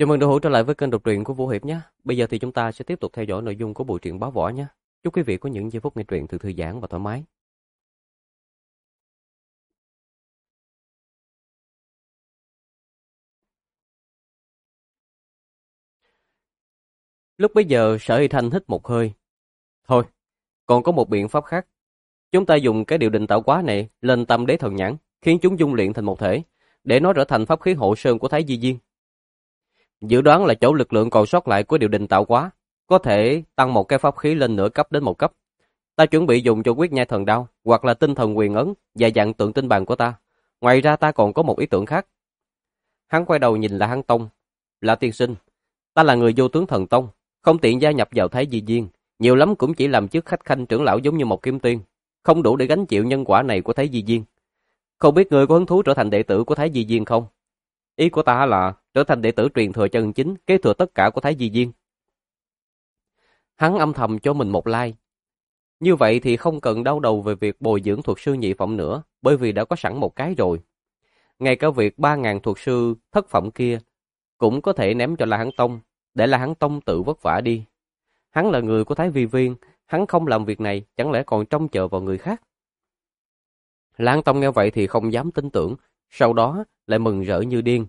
Chào mừng đội hữu trở lại với kênh đọc truyện của Vũ Hiệp nhé. Bây giờ thì chúng ta sẽ tiếp tục theo dõi nội dung của bộ truyện Báo Võ nhé. Chúc quý vị có những giây phút nghe truyện thư giãn và thoải mái. Lúc bấy giờ Sở Hy Thanh hít một hơi. Thôi, còn có một biện pháp khác. Chúng ta dùng cái điều định tạo hóa này lên tâm đế thần nhãn, khiến chúng dung luyện thành một thể, để nó trở thành pháp khí hộ sơn của Thái Di Viên. Dự đoán là chỗ lực lượng còn sót lại của điều định tạo hóa có thể tăng một cái pháp khí lên nửa cấp đến một cấp. Ta chuẩn bị dùng cho quyết nhai thần đao hoặc là tinh thần quyền ấn và dạng tượng tinh bàn của ta. Ngoài ra ta còn có một ý tưởng khác. Hắn quay đầu nhìn La Hán Tông. Là tiên sinh, ta là người vô tướng thần tông, không tiện gia nhập vào Thái Di Viên, nhiều lắm cũng chỉ làm chức khách khanh trưởng lão giống như một kim tiên, không đủ để gánh chịu nhân quả này của Thái Di Viên. Không biết ngươi có hứng thú trở thành đệ tử của Thái Di Viên không? Ý của ta là trở thành đệ tử truyền thừa chân chính, kế thừa tất cả của Thái Di Viên. Hắn âm thầm cho mình một like. Như vậy thì không cần đau đầu về việc bồi dưỡng thuật sư nhị phẩm nữa, bởi vì đã có sẵn một cái rồi. Ngay cả việc 3.000 thuật sư thất phẩm kia cũng có thể ném cho La Hán Tông, để La Hán Tông tự vất vả đi. Hắn là người của Thái Vi Viên, hắn không làm việc này, chẳng lẽ còn trông chờ vào người khác? La Hán Tông nghe vậy thì không dám tin tưởng, sau đó lại mừng rỡ như điên.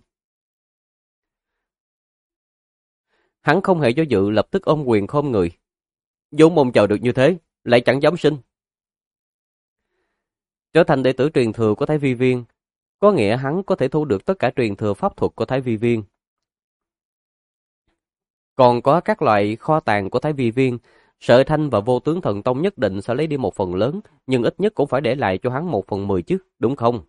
Hắn không hề do dự, lập tức ôm quyền khom người. Vốn mong chờ được như thế, lại chẳng dám xin. Trở thành đệ tử truyền thừa của Thái Vi Viên, có nghĩa hắn có thể thu được tất cả truyền thừa pháp thuật của Thái Vi Viên. Còn có các loại kho tàng của Thái Vi Viên, Sở Thanh và Vô Tướng Thần Tông nhất định sẽ lấy đi một phần lớn, nhưng ít nhất cũng phải để lại cho hắn 1/10 chứ, đúng không?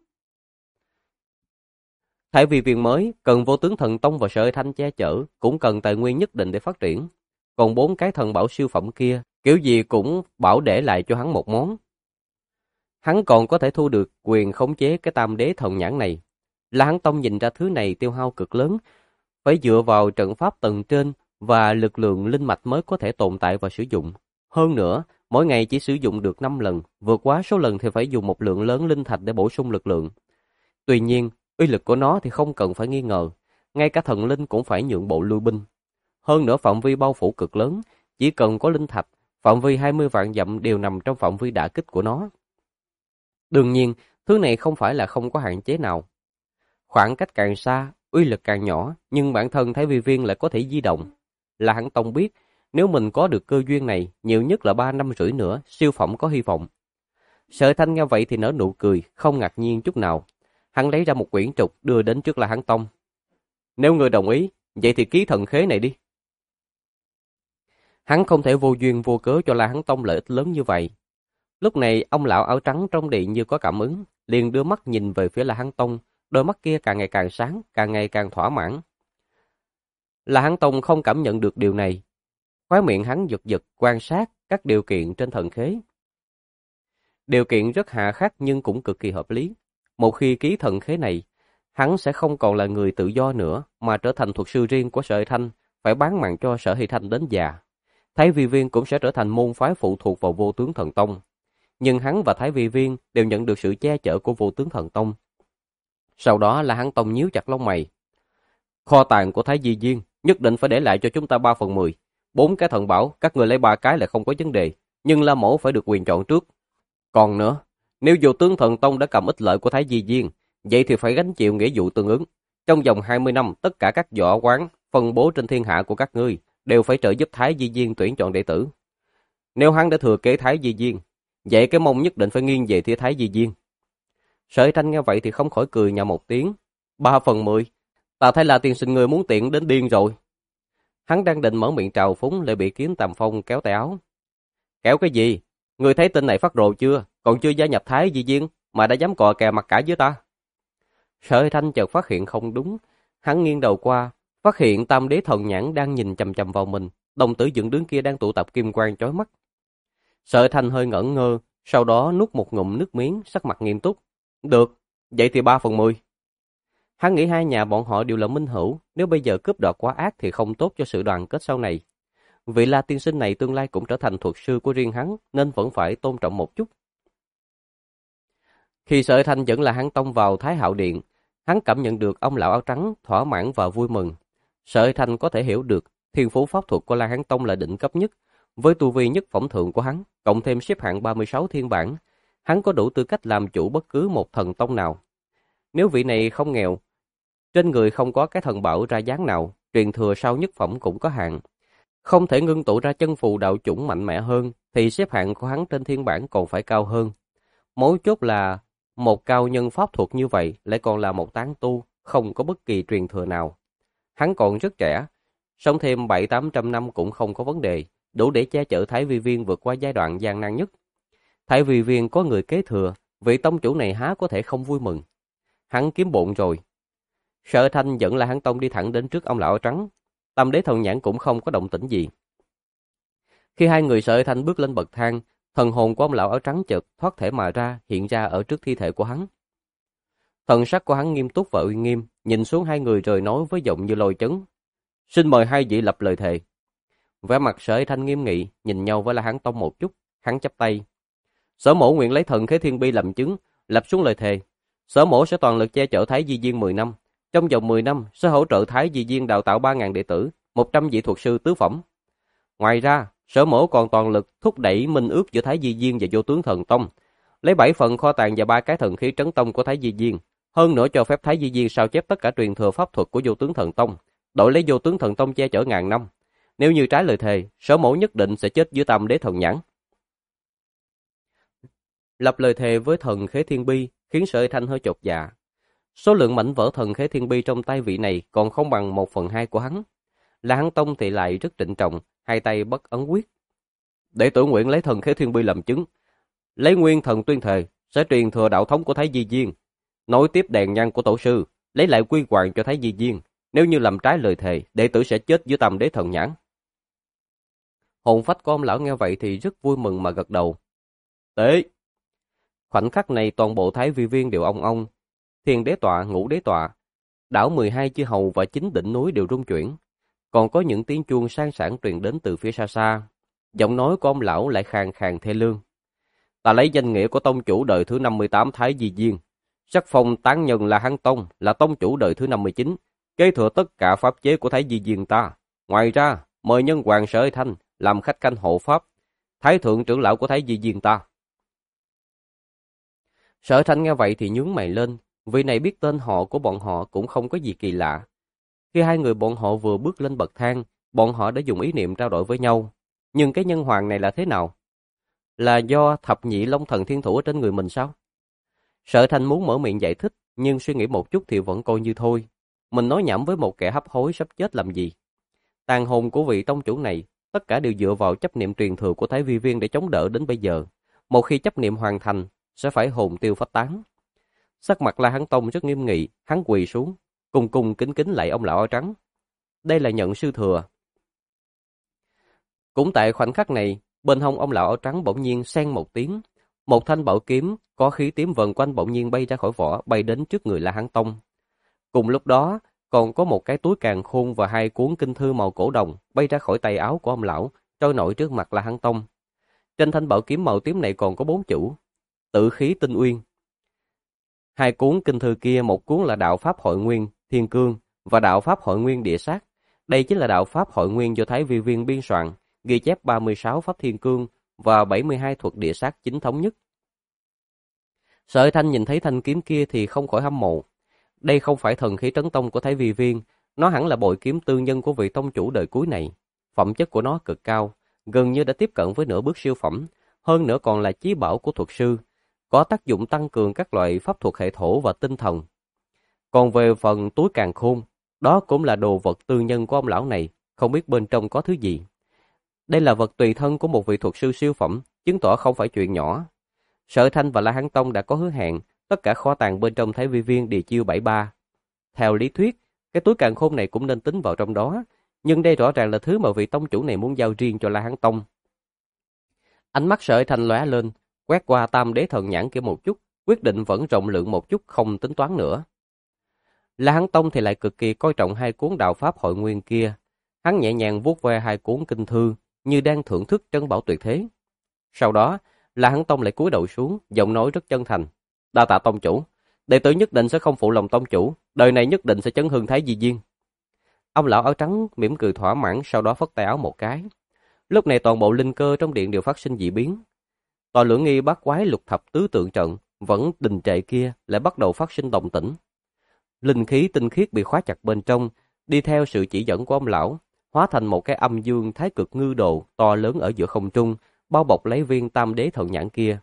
Thái Vi Viên mới cần Vô Tướng Thần Tông và Sở Thanh che chở, cũng cần tài nguyên nhất định để phát triển. Còn 4 cái thần bảo siêu phẩm kia, kiểu gì cũng bảo để lại cho hắn một món. Hắn còn có thể thu được quyền khống chế cái tam đế thần nhãn này. La Hán Tông nhìn ra thứ này tiêu hao cực lớn, phải dựa vào trận pháp tầng trên và lực lượng linh mạch mới có thể tồn tại và sử dụng. Hơn nữa, mỗi ngày chỉ sử dụng được 5 lần, vượt quá số lần thì phải dùng một lượng lớn linh thạch để bổ sung lực lượng. Tuy nhiên, uy lực của nó thì không cần phải nghi ngờ, ngay cả thần linh cũng phải nhượng bộ lui binh. Hơn nữa phạm vi bao phủ cực lớn, chỉ cần có linh thạch, phạm vi 20 vạn dặm đều nằm trong phạm vi đả kích của nó. Đương nhiên, thứ này không phải là không có hạn chế nào. Khoảng cách càng xa, uy lực càng nhỏ, nhưng bản thân Thái Vi Viên lại có thể di động. La Hán Tông biết, nếu mình có được cơ duyên này, nhiều nhất là 3 năm rưỡi nữa, siêu phẩm có hy vọng. Sở Thanh nghe vậy thì nở nụ cười, không ngạc nhiên chút nào. Hắn lấy ra một quyển trục đưa đến trước La Hán Tông. Nếu người đồng ý, vậy thì ký thần khế này đi. Hắn không thể vô duyên vô cớ cho La Hán Tông lợi ích lớn như vậy. Lúc này, ông lão áo trắng trong điện như có cảm ứng, liền đưa mắt nhìn về phía La Hán Tông, đôi mắt kia càng ngày càng sáng, càng ngày càng thỏa mãn. La Hán Tông không cảm nhận được điều này. Khóe miệng hắn giật giật quan sát các điều kiện trên thần khế. Điều kiện rất hà khắc nhưng cũng cực kỳ hợp lý. Một khi ký thần khế này, hắn sẽ không còn là người tự do nữa mà trở thành thuật sư riêng của Sở Hy Thanh, phải bán mạng cho Sở Hy Thanh đến già. Thái Vi Viên cũng sẽ trở thành môn phái phụ thuộc vào Vô Tướng Thần Tông. Nhưng hắn và Thái Vi Viên đều nhận được sự che chở của Vô Tướng Thần Tông. Sau đó là hắn Tông nhíu chặt lông mày. Kho tàng của Thái Di Viên nhất định phải để lại cho chúng ta 3/10. 4 cái thần bảo, các người lấy 3 cái là không có vấn đề, nhưng La Mẫu phải được quyền chọn trước. Còn nữa, nếu Vô Tướng Thần Tông đã cầm ích lợi của Thái Di Viên, vậy thì phải gánh chịu nghĩa vụ tương ứng. Trong vòng 20 năm, tất cả các võ quán phân bố trên thiên hạ của các ngươi đều phải trợ giúp Thái Di Viên tuyển chọn đệ tử. Nếu hắn đã thừa kế Thái Di Viên, vậy cái mông nhất định phải nghiêng về phía Thái Di Viên. Sở Thanh nghe vậy thì không khỏi cười nhạo một tiếng. 3/10, ta thấy là tiên sinh người muốn tiện đến điên rồi. Hắn đang định mở miệng trào phúng lại bị Kiếm Tầm Phong kéo tay áo. Kéo cái gì? Người thấy tin này phát rồ chưa? Còn chưa gia nhập Thái Di Viên mà đã dám cò kè mặt cả với ta. Sở Thanh chợt phát hiện không đúng. Hắn nghiêng đầu qua, phát hiện Tam Đế Thần Nhãn đang nhìn chằm chằm vào mình. Đồng tử dựng đứng kia đang tụ tập kim quang chói mắt. Sở Thanh hơi ngẩn ngơ, sau đó nuốt một ngụm nước miếng, sắc mặt nghiêm túc. Được, vậy thì 3/10. Hắn nghĩ hai nhà bọn họ đều là minh hữu, nếu bây giờ cướp đoạt quá ác thì không tốt cho sự đoàn kết sau này. Vị La tiên sinh này tương lai cũng trở thành thuật sư của riêng hắn, nên vẫn phải tôn trọng một chút. Khi Sở Thanh dẫn La Hán Tông vào Thái Hạo Điện, hắn cảm nhận được ông lão áo trắng thỏa mãn và vui mừng. Sở Thanh có thể hiểu được thiên phú pháp thuật của La Hán Tông là đỉnh cấp nhất, với tu vi nhất phẩm thượng của hắn, cộng thêm xếp hạng 36 thiên bản, hắn có đủ tư cách làm chủ bất cứ một thần tông nào. Nếu vị này không nghèo, trên người không có cái thần bảo ra dáng nào, truyền thừa sau nhất phẩm cũng có hạn. Không thể ngưng tụ ra chân phù đạo chủng mạnh mẽ hơn, thì xếp hạng của hắn trên thiên bản còn phải cao hơn. Mấu chốt là một cao nhân pháp thuật như vậy lại còn là một tán tu, không có bất kỳ truyền thừa nào. Hắn còn rất trẻ, sống thêm 700-800 năm cũng không có vấn đề, đủ để che chở Thái Vi Viên vượt qua giai đoạn gian nan nhất. Thái Vi Viên có người kế thừa, vị tông chủ này há có thể không vui mừng. Hắn kiếm bộn rồi. Sở Thanh dẫn La Hán Tông đi thẳng đến trước ông lão áo trắng. Tam Đế Thần Nhãn cũng không có động tĩnh gì. Khi hai người Sở Thanh bước lên bậc thang, thần hồn của ông lão áo trắng chợt thoát thể mà ra, hiện ra ở trước thi thể của hắn. Thần sắc của hắn nghiêm túc và uy nghiêm, nhìn xuống hai người rồi nói với giọng như lôi chấn: "Xin mời hai vị lập lời thề." Vẻ mặt Sở Thanh nghiêm nghị, nhìn nhau với La Hán Tông một chút, hắn chắp tay: "Sở mỗ nguyện lấy thần Khế Thiên Bi làm chứng, lập xuống lời thề. Sở mỗ sẽ toàn lực che chở Thái Di Viên 10 năm. Trong vòng 10 năm sẽ hỗ trợ Thái Di Viên đào tạo 3.000 đệ tử, 100 vị thuật sư tứ phẩm. Ngoài ra, sở mỗ còn toàn lực thúc đẩy minh ước giữa Thái Di Viên và Vô Tướng Thần Tông, lấy 7 phần kho tàng và 3 cái thần khí trấn tông của Thái Di Viên. Hơn nữa cho phép Thái Di Viên sao chép tất cả truyền thừa pháp thuật của Vô Tướng Thần Tông, đổi lấy Vô Tướng Thần Tông che chở ngàn năm. Nếu như trái lời thề, sở mỗ nhất định sẽ chết dưới Tam Đế Thần Nhãn." Lập lời thề với thần Khế Thiên Bi khiến Sở Thanh hơi chột dạ. Số lượng mảnh vỡ thần Khế Thiên Bi trong tay vị này còn không bằng 1/2 của hắn. La Hán Tông thì lại rất trịnh trọng, hai tay bất ấn quyết. "Đệ tử nguyện lấy thần Khế Thiên Bi làm chứng, lấy nguyên thần tuyên thề sẽ truyền thừa đạo thống của Thái Di Viên, nối tiếp đèn nhang của tổ sư, lấy lại quy hoàng cho Thái Di Viên. Nếu như làm trái lời thề, đệ tử sẽ chết dưới Tam Đế Thần Nhãn." Hồn phách của ông lão nghe vậy thì rất vui mừng mà gật đầu. "Tế." Khoảnh khắc này toàn bộ Thái Vi Viên đều ong, Thiên Đế Tọa, Ngũ Đế Tọa, đảo 12 chư hầu và 9 đỉnh núi đều rung chuyển. Còn có những tiếng chuông sang sảng truyền đến từ phía xa xa. Giọng nói của ông lão lại khàn khàn thê lương: "Ta lấy danh nghĩa của tông chủ đời thứ 58 Thái Di Viên, sắc phong tán nhân là Hán Tông, là tông chủ đời thứ 59, kế thừa tất cả pháp chế của Thái Di Viên ta. Ngoài ra, mời nhân hoàng Sở Thanh làm khách canh hộ pháp, Thái thượng trưởng lão của Thái Di Viên ta." Sở Thanh nghe vậy thì nhướng mày lên, vị này biết tên họ của bọn họ cũng không có gì kỳ lạ. Khi hai người bọn họ vừa bước lên bậc thang, bọn họ đã dùng ý niệm trao đổi với nhau. Nhưng cái nhân hoàng này là thế nào? Là do thập nhị long thần thiên thủ ở trên người mình sao? Sở Thanh muốn mở miệng giải thích, nhưng suy nghĩ một chút thì vẫn coi như thôi. Mình nói nhảm với một kẻ hấp hối sắp chết làm gì? Tàn hồn của vị tông chủ này, tất cả đều dựa vào chấp niệm truyền thừa của Thái Vi Viên để chống đỡ đến bây giờ. Một khi chấp niệm hoàn thành, sẽ phải hồn tiêu phách tán. Sắc mặt La Hán Tông rất nghiêm nghị, hắn quỳ xuống, cung cung kính kính lạy ông lão áo trắng. Đây là nhận sư thừa. Cũng tại khoảnh khắc này, bên hông ông lão áo trắng bỗng nhiên xen một tiếng, một thanh bảo kiếm có khí tím vần quanh bỗng nhiên bay ra khỏi vỏ, bay đến trước người La Hán Tông. Cùng lúc đó, còn có một cái túi càn khôn và 2 cuốn kinh thư màu cổ đồng bay ra khỏi tay áo của ông lão, trôi nổi trước mặt La Hán Tông. Trên thanh bảo kiếm màu tím này còn có 4 chữ: Tự khí tinh uyên. 2 cuốn kinh thư kia, một cuốn là Đạo Pháp Hội Nguyên Thiên Cương và Đạo Pháp Hội Nguyên Địa Sát. Đây chính là Đạo Pháp Hội Nguyên do Thái Vi Viên biên soạn, ghi chép 36 pháp thiên cương và 72 thuật địa sát chính thống nhất. Sở Thanh nhìn thấy thanh kiếm kia thì không khỏi hâm mộ. Đây không phải thần khí trấn tông của Thái Vi Viên, nó hẳn là bội kiếm tư nhân của vị tông chủ đời cuối này. Phẩm chất của nó cực cao, gần như đã tiếp cận với nửa bước siêu phẩm, hơn nữa còn là chí bảo của thuật sư, có tác dụng tăng cường các loại pháp thuật hệ thổ và tinh thần. Còn về phần túi càn khôn, đó cũng là đồ vật tư nhân của ông lão này, không biết bên trong có thứ gì. Đây là vật tùy thân của một vị thuật sư siêu phẩm, chứng tỏ không phải chuyện nhỏ. Sở Thanh và La Hán Tông đã có hứa hẹn, tất cả kho tàng bên trong Thái Vi Viên Địa Chiêu 73. Theo lý thuyết, cái túi càn khôn này cũng nên tính vào trong đó, nhưng đây rõ ràng là thứ mà vị tông chủ này muốn giao riêng cho La Hán Tông. Ánh mắt Sở Thanh lóe lên, quét qua Tam Đế Thần Nhãn kia một chút, quyết định vẫn rộng lượng một chút, không tính toán nữa. La Hán Tông thì lại cực kỳ coi trọng 2 cuốn Đạo Pháp Hội Nguyên kia. Hắn nhẹ nhàng vuốt ve 2 cuốn kinh thư, như đang thưởng thức trân bảo tuyệt thế. Sau đó, La Hán Tông lại cúi đầu xuống, giọng nói rất chân thành: "Đa tạ tông chủ, đệ tử nhất định sẽ không phụ lòng tông chủ, đời này nhất định sẽ chấn hưng Thái Di Viên." Ông lão áo trắng mỉm cười thỏa mãn, sau đó phất tay áo một cái. Lúc này toàn bộ linh cơ trong điện đều phát sinh dị biến. Tòa lưỡng nghi bát quái lục thập tứ tượng trận vẫn đình trệ kia lại bắt đầu phát sinh động tĩnh. Linh khí tinh khiết bị khóa chặt bên trong, đi theo sự chỉ dẫn của ông lão, hóa thành một cái âm dương thái cực ngư đồ to lớn ở giữa không trung, bao bọc lấy viên tam đế thần nhãn kia.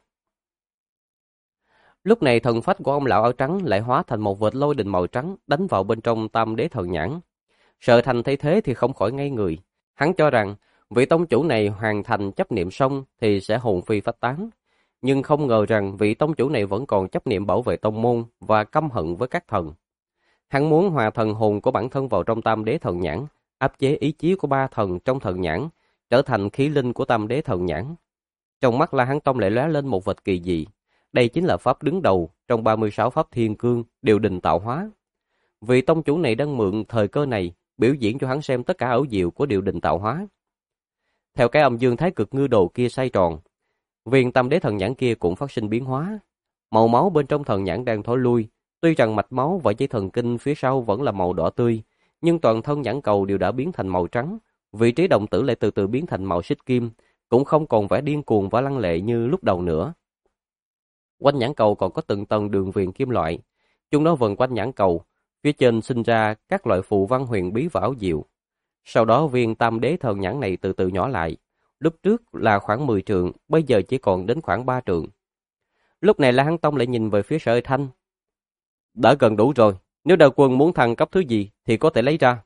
Lúc này thần phách của ông lão áo trắng lại hóa thành một vệt lôi đình màu trắng đánh vào bên trong tam đế thần nhãn. Sở Thành thấy thế thì không khỏi ngây người. Hắn cho rằng vị tông chủ này hoàn thành chấp niệm xong thì sẽ hồn phi phách tán. Nhưng không ngờ rằng vị tông chủ này vẫn còn chấp niệm bảo vệ tông môn và căm hận với các thần. Hắn muốn hòa thần hồn của bản thân vào trong tam đế thần nhãn, áp chế ý chí của ba thần trong thần nhãn, trở thành khí linh của tam đế thần nhãn. Trong mắt La Hán Tông lại lóe lên một vệt kỳ dị. Đây chính là pháp đứng đầu trong 36 pháp thiên cương điều đình tạo hóa. Vị tông chủ này đang mượn thời cơ này biểu diễn cho hắn xem tất cả ảo diệu của điều đình tạo hóa. Theo cái âm dương thái cực ngư đồ kia xoay tròn, viên tam đế thần nhãn kia cũng phát sinh biến hóa. Màu máu bên trong thần nhãn đang thối lui, tuy rằng mạch máu và dây thần kinh phía sau vẫn là màu đỏ tươi, nhưng toàn thân nhãn cầu đều đã biến thành màu trắng, vị trí đồng tử lại từ từ biến thành màu xích kim, cũng không còn vẻ điên cuồng và lăng lệ như lúc đầu nữa. Quanh nhãn cầu còn có từng tầng đường viền kim loại, chúng nó vần quanh nhãn cầu, phía trên sinh ra các loại phù văn huyền bí và ảo diệu. Sau đó viên tam đế thần nhãn này từ từ nhỏ lại, lúc trước là khoảng 10 trượng, bây giờ chỉ còn đến khoảng 3 trượng. Lúc này La Hán Tông lại nhìn về phía Sở Thanh. Đã gần đủ rồi, nếu đạo quân muốn thăng cấp thứ gì thì có thể lấy ra.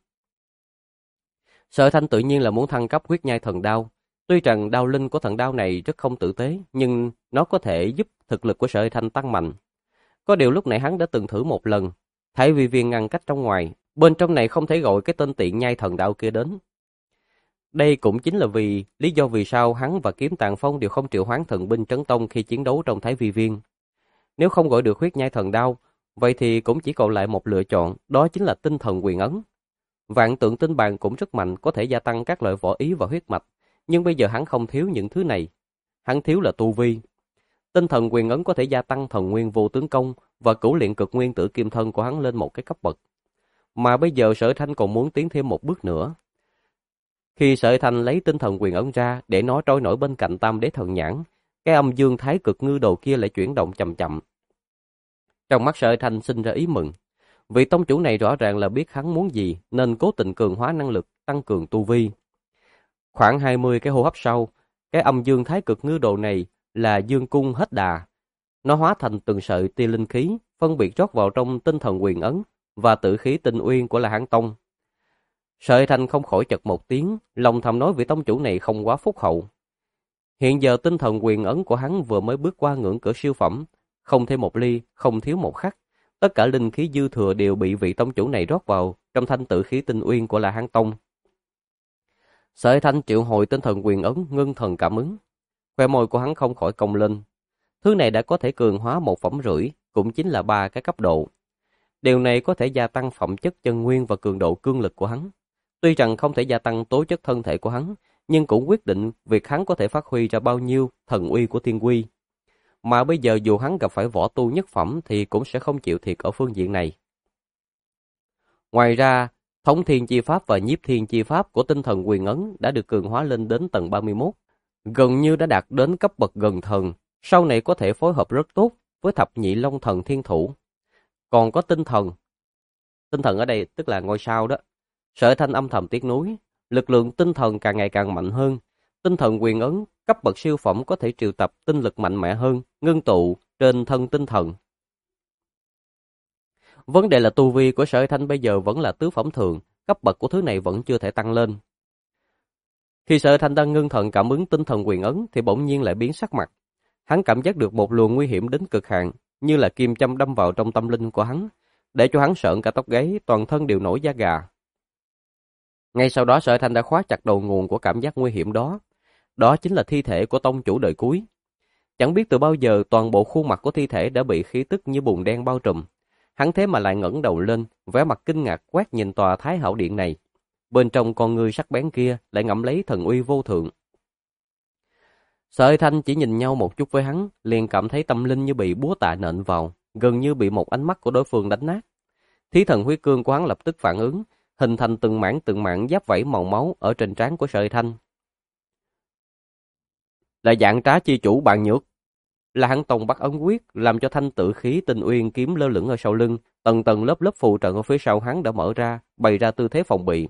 Sở Thanh tự nhiên là muốn thăng cấp huyết nhai thần đao. Tuy rằng đao linh của thần đao này rất không tử tế, nhưng nó có thể giúp thực lực của Sở Thanh tăng mạnh. Có điều lúc nãy hắn đã từng thử một lần, thay vì viên ngăn cách trong ngoài, bên trong này không thể gọi cái tên tiện nhai thần đao kia đến. Đây cũng chính là lý do vì sao hắn và Kiếm Tàng Phong đều không triệu hoán thần binh trấn tông khi chiến đấu trong Thái Vi Viên. Nếu không gọi được huyết nhai thần đao, vậy thì cũng chỉ còn lại một lựa chọn, đó chính là tinh thần quyền ấn. Vạn tượng tinh bàn cũng rất mạnh, có thể gia tăng các loại võ ý và huyết mạch, nhưng bây giờ hắn không thiếu những thứ này. Hắn thiếu là tu vi. Tinh thần quyền ấn có thể gia tăng thần nguyên vô tướng công và cửu luyện cực nguyên tử kim thân của hắn lên một cái cấp bậc. Mà bây giờ Sở Thanh còn muốn tiến thêm một bước nữa. Khi Sở Thanh lấy tinh thần quyền ấn ra để nó trôi nổi bên cạnh tam đế thần nhãn, cái âm dương thái cực ngư đồ kia lại chuyển động chậm chậm. Trong mắt Sở Thanh sinh ra ý mừng. Vị tông chủ này rõ ràng là biết hắn muốn gì nên cố tình cường hóa năng lực, tăng cường tu vi. Khoảng 20 cái hô hấp sau, cái âm dương thái cực ngư đồ này là dương cung hết đà. Nó hóa thành từng sợi tia linh khí, phân biệt rót vào trong tinh thần quyền ấn và tử khí tinh uyên của La Hán Tông. Sở Thanh không khỏi chật một tiếng, lòng thầm nói vị tông chủ này không quá phúc hậu. Hiện giờ tinh thần quyền ấn của hắn vừa mới bước qua ngưỡng cửa siêu phẩm, không thêm một ly, không thiếu một khắc. Tất cả linh khí dư thừa đều bị vị tông chủ này rót vào trong thanh tử khí tinh uyên của La Hán Tông. Sở Thanh triệu hồi tinh thần quyền ấn, ngưng thần cảm ứng. Khoe môi của hắn không khỏi cong lên. Thứ này đã có thể cường hóa 1,5 phẩm, cũng chính là 3 cái cấp độ. Điều này có thể gia tăng phẩm chất chân nguyên và cường độ cương lực của hắn. Tuy rằng không thể gia tăng tố chất thân thể của hắn, nhưng cũng quyết định việc hắn có thể phát huy ra bao nhiêu thần uy của thiên quy. Mà bây giờ dù hắn gặp phải võ tu nhất phẩm thì cũng sẽ không chịu thiệt ở phương diện này. Ngoài ra, thống thiên chi pháp và nhiếp thiên chi pháp của tinh thần quyền ấn đã được cường hóa lên đến tầng 31. Gần như đã đạt đến cấp bậc gần thần, sau này có thể phối hợp rất tốt với thập nhị long thần thiên thủ. Còn có tinh thần ở đây tức là ngôi sao đó. Sở Thanh âm thầm tiếc nuối, lực lượng tinh thần càng ngày càng mạnh hơn. Tinh thần quyền ấn, cấp bậc siêu phẩm có thể triệu tập tinh lực mạnh mẽ hơn, ngưng tụ trên thân tinh thần. Vấn đề là tu vi của Sở Thanh bây giờ vẫn là tứ phẩm thường, cấp bậc của thứ này vẫn chưa thể tăng lên. Khi Sở Thanh đang ngưng thần cảm ứng tinh thần quyền ấn thì bỗng nhiên lại biến sắc mặt. Hắn cảm giác được một luồng nguy hiểm đến cực hạn, như là kim châm đâm vào trong tâm linh của hắn, để cho hắn sợn cả tóc gáy, toàn thân đều nổi da gà. Ngay sau đó Sở Thanh đã khóa chặt đầu nguồn của cảm giác nguy hiểm đó. Đó chính là thi thể của tông chủ đời cuối. Chẳng biết từ bao giờ toàn bộ khuôn mặt của thi thể đã bị khí tức như bùn đen bao trùm. Hắn thế mà lại ngẩng đầu lên, vẻ mặt kinh ngạc quét nhìn tòa Thái Hạo Điện này. Bên trong con ngươi sắc bén kia lại ngậm lấy thần uy vô thượng. Sở Thanh chỉ nhìn nhau một chút với hắn, liền cảm thấy tâm linh như bị búa tạ nện vào, gần như bị một ánh mắt của đối phương đánh nát. Thí thần huyết cương của hắn lập tức phản ứng, hình thành từng mảng giáp vảy màu máu ở trên trán của Sợi Thanh. Là dạng trá chi chủ Bàn Nhược. La Hán Tông bắt ấn quyết, làm cho thanh tự khí tinh uyên kiếm lơ lửng ở sau lưng, tầng tầng lớp lớp phù trận ở phía sau hắn đã mở ra, bày ra tư thế phòng bị.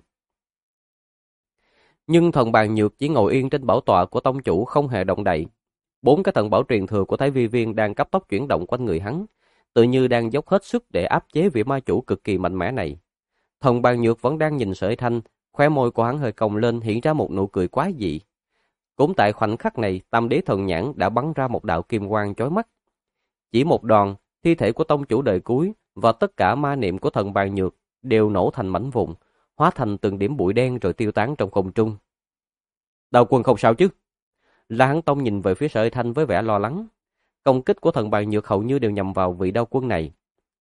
Nhưng thần Bàn Nhược chỉ ngồi yên trên bảo tọa của tông chủ không hề động đậy. 4 cái thần bảo truyền thừa của Thái Vi Viên đang cấp tốc chuyển động quanh người hắn, tự như đang dốc hết sức để áp chế vị ma chủ cực kỳ mạnh mẽ này. Thần Bàn Nhược vẫn đang nhìn Sợi Thanh, khóe môi của hắn hơi cong lên hiện ra một nụ cười quái dị. Cũng tại khoảnh khắc này, Tam Đế Thần Nhãn đã bắn ra một đạo kim quang chói mắt. Chỉ một đòn, thi thể của tông chủ đời cuối và tất cả ma niệm của thần Bàn Nhược đều nổ thành mảnh vụn, hóa thành từng điểm bụi đen rồi tiêu tán trong không trung. Đạo quân không sao chứ? La Hán Tông nhìn về phía Sợi Thanh với vẻ lo lắng. Công kích của thần Bàn Nhược hầu như đều nhằm vào vị đạo quân này.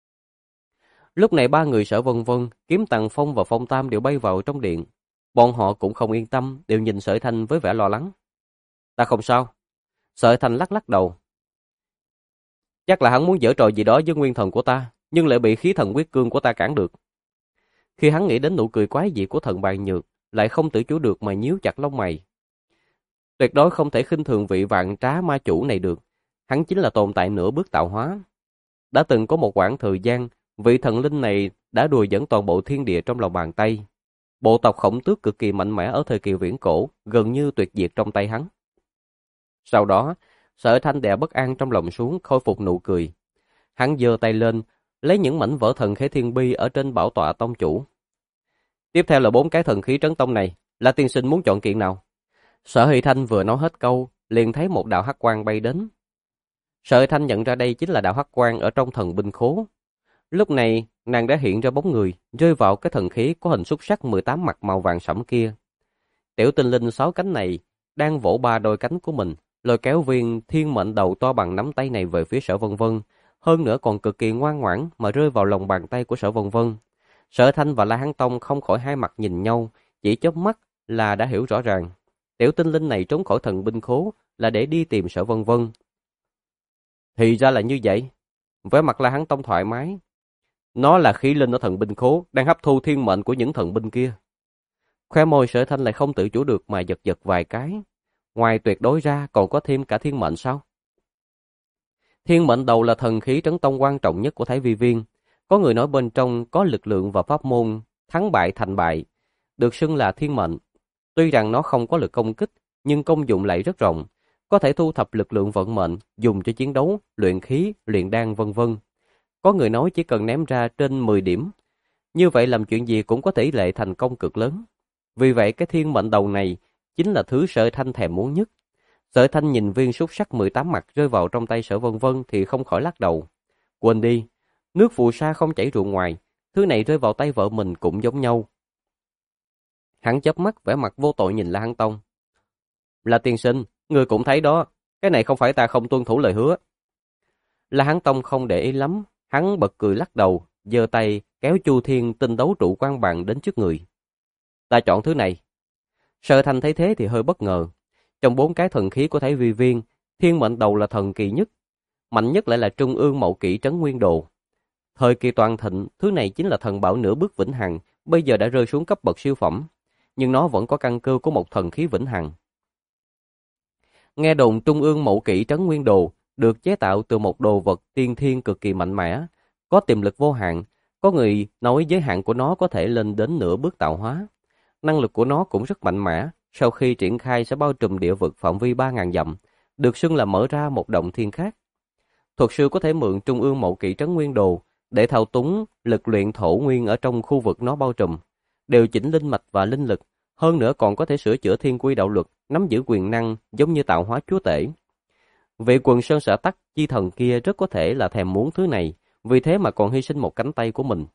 Lúc này 3 người Sở Vân Vân, Kiếm Tằng Phong và Phong Tam đều bay vào trong điện. Bọn họ cũng không yên tâm, đều nhìn Sợi Thanh với vẻ lo lắng. Ta không sao. Sợi Thanh lắc lắc đầu. Chắc là hắn muốn giở trò gì đó với nguyên thần của ta, nhưng lại bị khí thần quyết cương của ta cản được. Khi hắn nghĩ đến nụ cười quái dị của thần Bàn Nhược, lại không tự chủ được mà nhíu chặt lông mày. Tuyệt đối không thể khinh thường vị vạn trá ma chủ này được. Hắn chính là tồn tại nửa bước tạo hóa. Đã từng có một quãng thời gian, vị thần linh này đã đùa dẫn toàn bộ thiên địa trong lòng bàn tay. Bộ tộc Khổng Tước cực kỳ mạnh mẽ ở thời kỳ viễn cổ, gần như tuyệt diệt trong tay hắn. Sau đó, Sở Thanh đè bất an trong lòng xuống, khôi phục nụ cười. Hắn giơ tay lên, lấy những mảnh vỡ thần khế thiên bi ở trên bảo tọa tông chủ. Tiếp theo là 4 cái thần khí trấn tông này, là tiên sinh muốn chọn kiện nào? Sở Hy Thanh vừa nói hết câu, liền thấy một đạo hắc quang bay đến. Sở Hy Thanh nhận ra đây chính là đạo hắc quang ở trong thần binh khố. Lúc này, nàng đã hiện ra bóng người, rơi vào cái thần khí có hình xúc sắc 18 mặt màu vàng sẫm kia. Tiểu tinh linh 6 cánh này đang vỗ 3 đôi cánh của mình, lôi kéo viên thiên mệnh đầu to bằng nắm tay này về phía Sở Vân Vân, hơn nữa còn cực kỳ ngoan ngoãn mà rơi vào lòng bàn tay của Sở Vân Vân. Sở Thanh và La Hán Tông không khỏi hai mặt nhìn nhau, chỉ chớp mắt là đã hiểu rõ ràng. Tiểu tinh linh này trốn khỏi thần binh khố là để đi tìm Sở Vân Vân. Thì ra là như vậy. Vẻ mặt La Hán Tông thoải mái. Nó là khí linh ở thần binh khố, đang hấp thu thiên mệnh của những thần binh kia. Khoe môi Sở Thanh lại không tự chủ được mà giật giật vài cái. Ngoài tuyệt đối ra còn có thêm cả thiên mệnh sao? Thiên mệnh đầu là thần khí trấn tông quan trọng nhất của Thái Vi Viên. Có người nói bên trong có lực lượng và pháp môn thắng bại thành bại, được xưng là thiên mệnh. Tuy rằng nó không có lực công kích, nhưng công dụng lại rất rộng, có thể thu thập lực lượng vận mệnh, dùng cho chiến đấu, luyện khí, luyện đan vân vân. Có người nói chỉ cần ném ra trên 10 điểm, như vậy làm chuyện gì cũng có tỷ lệ thành công cực lớn. Vì vậy cái thiên mệnh đầu này chính là thứ Sở Thanh thèm muốn nhất. Sở Thanh nhìn viên xúc sắc 18 mặt rơi vào trong tay Sở Vân Vân thì không khỏi lắc đầu. Quên đi, nước phù sa không chảy ruộng ngoài, thứ này rơi vào tay vợ mình cũng giống nhau. Hắn chớp mắt vẻ mặt vô tội nhìn La Hán Tông. Là tiên sinh, người cũng thấy đó, cái này không phải ta không tuân thủ lời hứa. La Hán Tông không để ý lắm, hắn bật cười lắc đầu, giơ tay kéo Chu Thiên tinh đấu trụ quan bàn đến trước người. Ta chọn thứ này. Sở Thanh thấy thế thì hơi bất ngờ. Trong 4 cái thần khí của Thái Vi Viên, thiên mệnh đầu là thần kỳ nhất, mạnh nhất lại là Trung Ương Mậu Kỵ Trấn Nguyên Đồ. Thời kỳ toàn thịnh, thứ này chính là thần bảo nửa bước vĩnh hằng, bây giờ đã rơi xuống cấp bậc siêu phẩm, nhưng nó vẫn có căn cơ của một thần khí vĩnh hằng. Nghe đồn Trung Ương Mậu Kỵ Trấn Nguyên Đồ được chế tạo từ một đồ vật tiên thiên cực kỳ mạnh mẽ, có tiềm lực vô hạn, có người nói giới hạn của nó có thể lên đến nửa bước tạo hóa. Năng lực của nó cũng rất mạnh mẽ, sau khi triển khai sẽ bao trùm địa vực phạm vi 3.000 dặm, được xưng là mở ra một động thiên khác. Thuật sư có thể mượn Trung Ương Mậu Kỵ Trấn Nguyên Đồ để thao túng lực luyện thổ nguyên ở trong khu vực nó bao trùm, điều chỉnh linh mạch và linh lực, hơn nữa còn có thể sửa chữa thiên quy đạo luật, nắm giữ quyền năng giống như tạo hóa chúa tể. Vị quần sơn xã tắc chi thần kia rất có thể là thèm muốn thứ này, vì thế mà còn hy sinh một cánh tay của mình.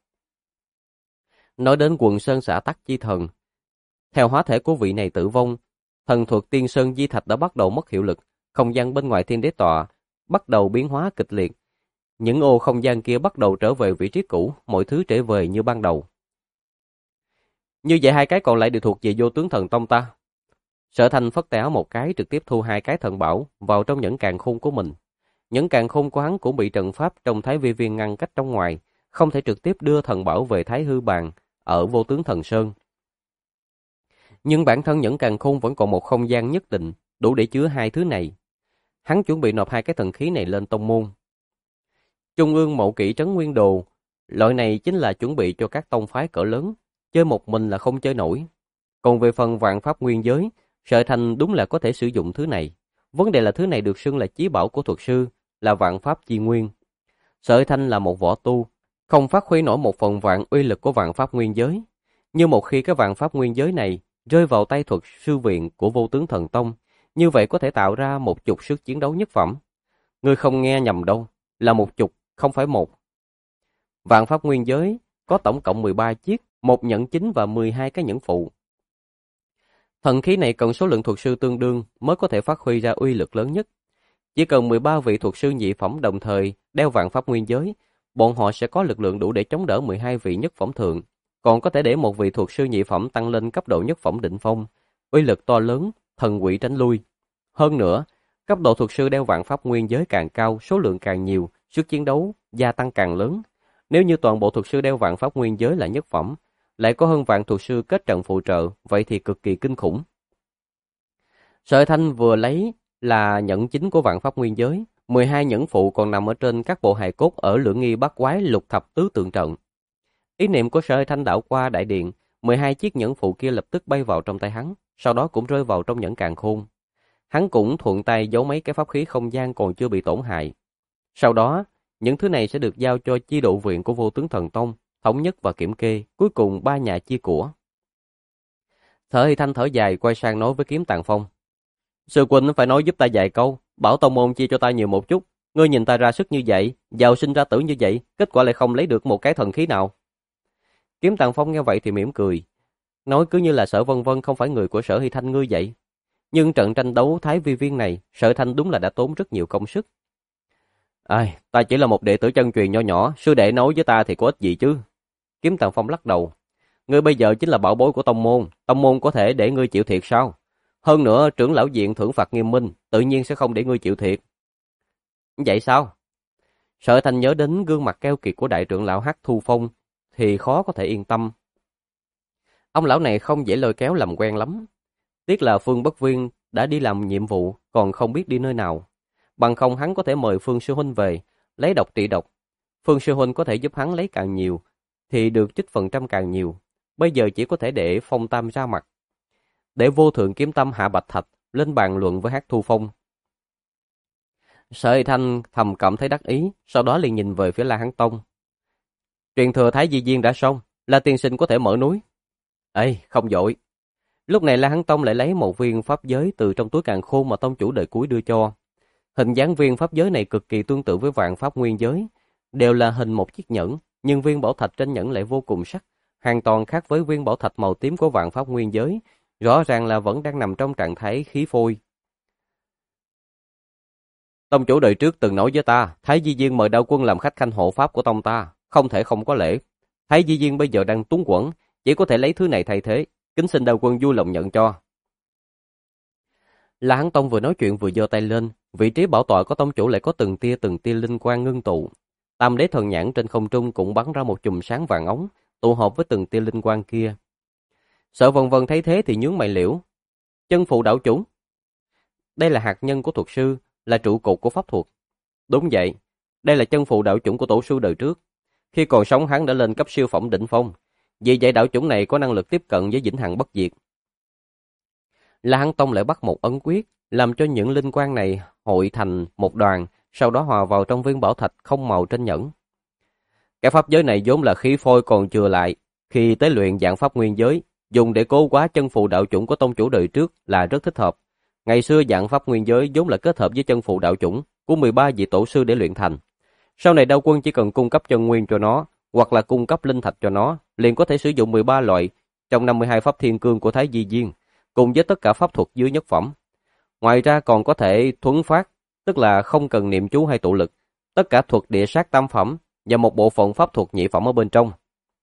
Nói đến quần sơn xã tắc chi thần, theo hóa thể của vị này tử vong, thần thuật tiên sơn di thạch đã bắt đầu mất hiệu lực, không gian bên ngoài thiên đế tọa bắt đầu biến hóa kịch liệt. Những ô không gian kia bắt đầu trở về vị trí cũ, mọi thứ trở về như ban đầu. Như vậy 2 cái còn lại đều thuộc về Vô Tướng Thần Tông ta. Sở Thanh phất tay áo một cái, trực tiếp thu 2 cái thần bảo vào trong nhẫn càn khôn của mình. Nhẫn càn khôn của hắn cũng bị trận pháp trong Thái Vi Viên ngăn cách trong ngoài, không thể trực tiếp đưa thần bảo về Thái Hư Bàn ở Vô Tướng Thần Sơn. Nhưng bản thân Nhẫn Càn Khôn vẫn còn một không gian nhất định, đủ để chứa hai thứ này. Hắn chuẩn bị nộp hai cái thần khí này lên tông môn. Trung ương Mộ Kỷ Trấn Nguyên Đồ, loại này chính là chuẩn bị cho các tông phái cỡ lớn, chơi một mình là không chơi nổi. Còn về phần Vạn Pháp Nguyên Giới, Sở Thanh đúng là có thể sử dụng thứ này. Vấn đề là thứ này được xưng là chí bảo của thuật sư, là Vạn Pháp Chi Nguyên. Sở Thanh là một võ tu, không phát huy nổi một phần vạn uy lực của Vạn Pháp Nguyên Giới. Nhưng một khi cái Vạn Pháp Nguyên Giới này rơi vào tay thuật sư viện của Vô Tướng Thần Tông, như vậy có thể tạo ra một chục sức chiến đấu nhất phẩm. Ngươi không nghe nhầm đâu, là một chục, không phải một. Vạn Pháp Nguyên Giới có tổng cộng 13 chiếc, một nhẫn chính và 12 cái nhẫn phụ. Thần khí này cần số lượng thuật sư tương đương mới có thể phát huy ra uy lực lớn nhất. Chỉ cần 13 vị thuật sư nhị phẩm đồng thời đeo Vạn Pháp Nguyên Giới, bọn họ sẽ có lực lượng đủ để chống đỡ 12 vị nhất phẩm thượng, còn có thể để một vị thuật sư nhị phẩm tăng lên cấp độ nhất phẩm đỉnh phong, uy lực to lớn, thần quỷ tránh lui. Hơn nữa, cấp độ thuật sư đeo Vạn Pháp Nguyên Giới càng cao, số lượng càng nhiều, sức chiến đấu gia tăng càng lớn. Nếu như toàn bộ thuật sư đeo Vạn Pháp Nguyên Giới là nhất phẩm, lại có hơn vạn thuật sư kết trận phụ trợ, vậy thì cực kỳ kinh khủng. Sở Thanh vừa lấy là nhẫn chính của Vạn Pháp Nguyên Giới, 12 nhẫn phụ còn nằm ở trên các bộ hài cốt ở Lưỡng Nghi Bát Quái Lục Thập Tứ Tượng Trận. Ý niệm của Sở Thanh đảo qua đại điện, 12 chiếc nhẫn phụ kia lập tức bay vào trong tay hắn, sau đó cũng rơi vào trong nhẫn càn khôn. Hắn cũng thuận tay giấu mấy cái pháp khí không gian còn chưa bị tổn hại. Sau đó, những thứ này sẽ được giao cho chi độ viện của Vô Tướng Thần Tông, thống nhất và kiểm kê, cuối cùng ba nhà chia của. Sở Thanh thở dài quay sang nói với Kiếm Tàng Phong. Sư huynh phải nói giúp ta vài câu, bảo tông môn chia cho ta nhiều một chút. Ngươi nhìn ta ra sức như vậy, giàu sinh ra tử như vậy, kết quả lại không lấy được một cái thần khí nào. Kiếm Tàng Phong nghe vậy thì mỉm cười, nói cứ như là Sở Vân Vân không phải người của Sở Hy Thanh ngươi vậy. Nhưng trận tranh đấu Thái Vi Viên này, Sở Thanh đúng là đã tốn rất nhiều công sức. Ai, ta chỉ là một đệ tử chân truyền nho nhỏ, sư đệ nói với ta thì có ích gì chứ. Kiếm Tàng Phong lắc đầu. Ngươi bây giờ chính là bảo bối của tông môn có thể để ngươi chịu thiệt sao? Hơn nữa, trưởng lão viện thưởng phạt nghiêm minh, tự nhiên sẽ không để ngươi chịu thiệt. Vậy sao? Sở Thanh nhớ đến gương mặt keo kiệt của đại trưởng lão Hắc Thu Phong, thì khó có thể yên tâm. Ông lão này không dễ lôi kéo làm quen lắm. Tiếc là Phương Bất Viên đã đi làm nhiệm vụ, còn không biết đi nơi nào. Bằng không hắn có thể mời Phương Sư Huynh về, lấy độc trị độc. Phương Sư Huynh có thể giúp hắn lấy càng nhiều, thì được trích phần trăm càng nhiều. Bây giờ chỉ có thể để Phong Tam ra mặt. Để Vô Thượng Kiếm Tâm hạ Bạch Thạch lên bàn luận với Hắc Thu Phong. Sở Thanh thầm cảm thấy đắc ý, sau đó liền nhìn về phía La Hán Tông. Truyền thừa Thái Di Viên đã xong, La tiên sinh có thể mở núi. Ê, không vội. Lúc này La Hán Tông lại lấy một viên pháp giới từ trong túi càn khôn mà tông chủ đời cuối đưa cho. Hình dáng viên pháp giới này cực kỳ tương tự với Vạn Pháp Nguyên Giới, đều là hình một chiếc nhẫn, nhưng viên bảo thạch trên nhẫn lại vô cùng sắc, hoàn toàn khác với viên bảo thạch màu tím của Vạn Pháp Nguyên Giới, rõ ràng là vẫn đang nằm trong trạng thái khí phôi. Tông chủ đời trước từng nói với ta, Thái Di Viên mời đạo quân làm khách khanh hộ pháp của tông ta, không thể không có lễ. Thái Di Viên bây giờ đang túng quẫn, chỉ có thể lấy thứ này thay thế, kính xin đạo quân vui lòng nhận cho. La Hán Tông vừa nói chuyện vừa giơ tay lên, vị trí bảo tọa của tông chủ lại có từng tia linh quang ngưng tụ. Tam đế thần nhãn trên không trung cũng bắn ra một chùm sáng vàng óng, tụ hợp với từng tia linh quang kia. Sở Vân Vân thấy thế thì nhướng mày liễu. Chân phụ đạo chủ. Đây là hạt nhân của thuật sư, là trụ cột của pháp thuật. Đúng vậy, đây là chân phụ đạo chủng của tổ sư đời trước. Khi còn sống hắn đã lên cấp siêu phẩm đỉnh phong, vì vậy đạo chủng này có năng lực tiếp cận với vĩnh hằng bất diệt. La Hán Tông lại bắt một ấn quyết, làm cho những linh quang này hội thành một đoàn, sau đó hòa vào trong viên bảo thạch không màu trên nhẫn. Cái pháp giới này vốn là khí phôi còn chừa lại, khi tế luyện dạng pháp nguyên giới, dùng để cố hóa chân phụ đạo chủng của tông chủ đời trước là rất thích hợp. Ngày xưa dạng pháp nguyên giới vốn là kết hợp với chân phụ đạo chủng của 13 vị tổ sư để luyện thành. Sau này đạo quân chỉ cần cung cấp chân nguyên cho nó, hoặc là cung cấp linh thạch cho nó, liền có thể sử dụng 13 loại trong 52 pháp thiên cương của Thái Di Viên, cùng với tất cả pháp thuật dưới nhất phẩm. Ngoài ra còn có thể thuấn phát, tức là không cần niệm chú hay tụ lực, tất cả thuật địa sát tam phẩm và một bộ phận pháp thuật nhị phẩm ở bên trong.